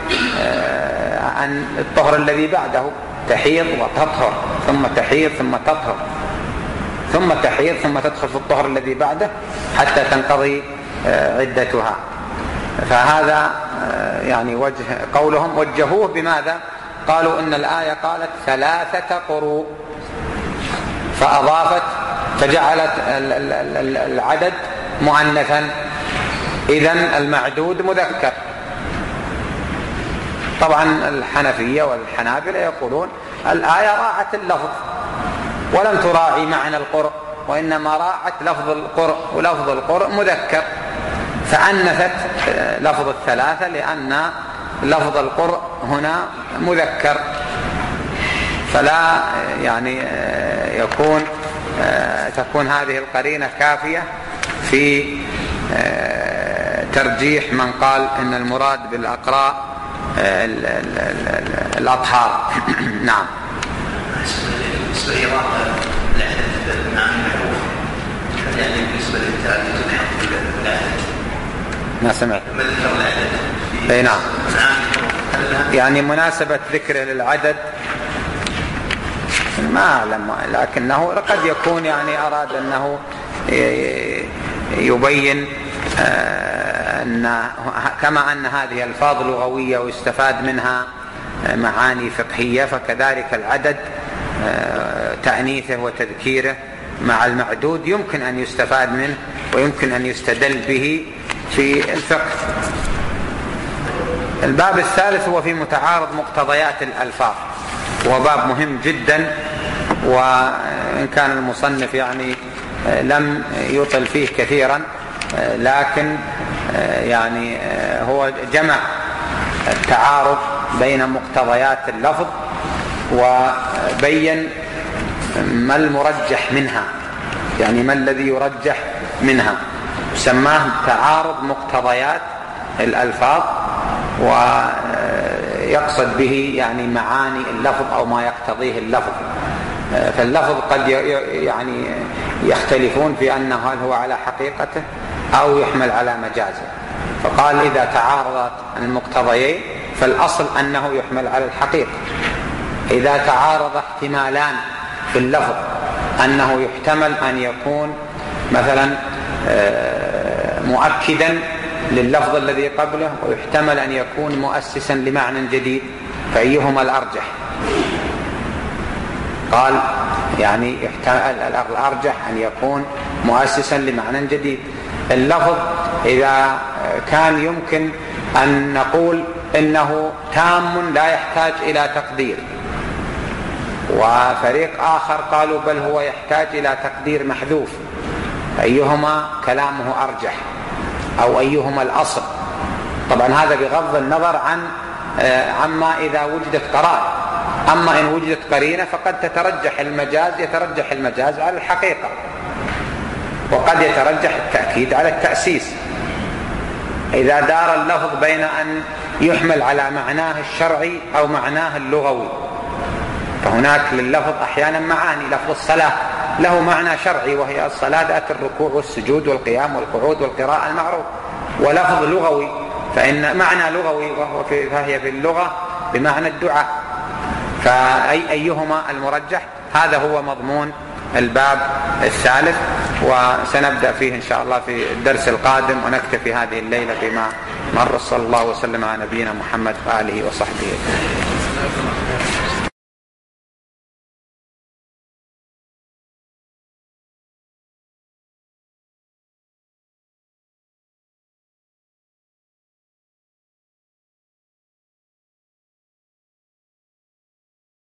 عن الطهر الذي بعده، تحيض وتطهر ثم تحيض ثم تطهر ثم تحيض ثم تدخل في الطهر الذي بعده حتى تنقضي عدتها. فهذا يعني وجه قولهم، وجهوه بماذا؟ قالوا إن الآية قالت ثلاثة قروء، فأضافت فجعلت العدد مؤنثا، إذن المعدود مذكر. طبعا الحنفية والحنابلة يقولون الآية راعت اللفظ ولم تراعي معنى القرء، وإنما راعت لفظ القرء، ولفظ القرء مذكر، فأنثت لفظ الثلاثة لأن لفظ القرء هنا مذكر. فلا يعني يكون تكون هذه القرينة كافية في ترجيح من قال إن المراد بالأقراء الأطهار. نعم. بالنسبة لإضافة العدد مع المعروف، يعني بالنسبة للتالي تلحق بالعدد. ما سمعت. مذكر العدد. أي نعم. يعني مناسبة ذكره للعدد ما أعلم، لكنه قد يكون يعني أراد أنه يبين أن كما أن هذه الفاظ لغوية ويستفاد منها معاني فقهية، فكذلك العدد تأنيثه وتذكيره مع المعدود يمكن أن يستفاد منه ويمكن أن يستدل به في الفقه. الباب الثالث هو في متعارض مقتضيات الألفاظ، وهو باب مهم جدا، وإن كان المصنف يعني لم يطل فيه كثيرا، لكن يعني هو جمع التعارض بين مقتضيات اللفظ وبين ما المرجح منها، يعني ما الذي يرجح منها، سماه تعارض مقتضيات الألفاظ، ويقصد به يعني معاني اللفظ أو ما يقتضيه اللفظ. فاللفظ قد يعني يختلفون في أنه هل هو على حقيقته أو يحمل على مجازه، فقال إذا تعارضت المقتضيين فالأصل أنه يحمل على الحقيقة. إذا تعارض احتمالان في اللفظ أنه يحتمل أن يكون مثلا مؤكدا لللفظ الذي قبله، ويحتمل أن يكون مؤسسا لمعنى جديد، فأيهما الأرجح؟ قال يعني الأرجح أن يكون مؤسسا لمعنى جديد. اللفظ إذا كان يمكن أن نقول إنه تام لا يحتاج إلى تقدير، وفريق آخر قالوا بل هو يحتاج إلى تقدير محذوف، أيهما كلامه أرجح أو أيهما الأصل؟ طبعا هذا بغض النظر عن عما إذا وجدت قرائن، أما إن وجدت قرينة فقد تترجح المجاز يترجح المجاز على الحقيقة، وقد يترجح التأكيد على التأسيس. إذا دار اللفظ بين أن يحمل على معناه الشرعي أو معناه اللغوي، فهناك لللفظ أحيانا معاني. لفظ الصلاة له معنى شرعي وهي الصلاة ذات الركوع والسجود والقيام والقعود والقراءة المعروف، ولفظ لغوي فإن معنى لغوي وهو في فهي في اللغة بمعنى الدعاء، فأي أيهما المرجح؟ هذا هو مضمون الباب الثالث، وسنبدأ فيه إن شاء الله في الدرس القادم، ونكتفي هذه الليلة بما مر. صلى الله وسلم على نبينا محمد وآله وصحبه.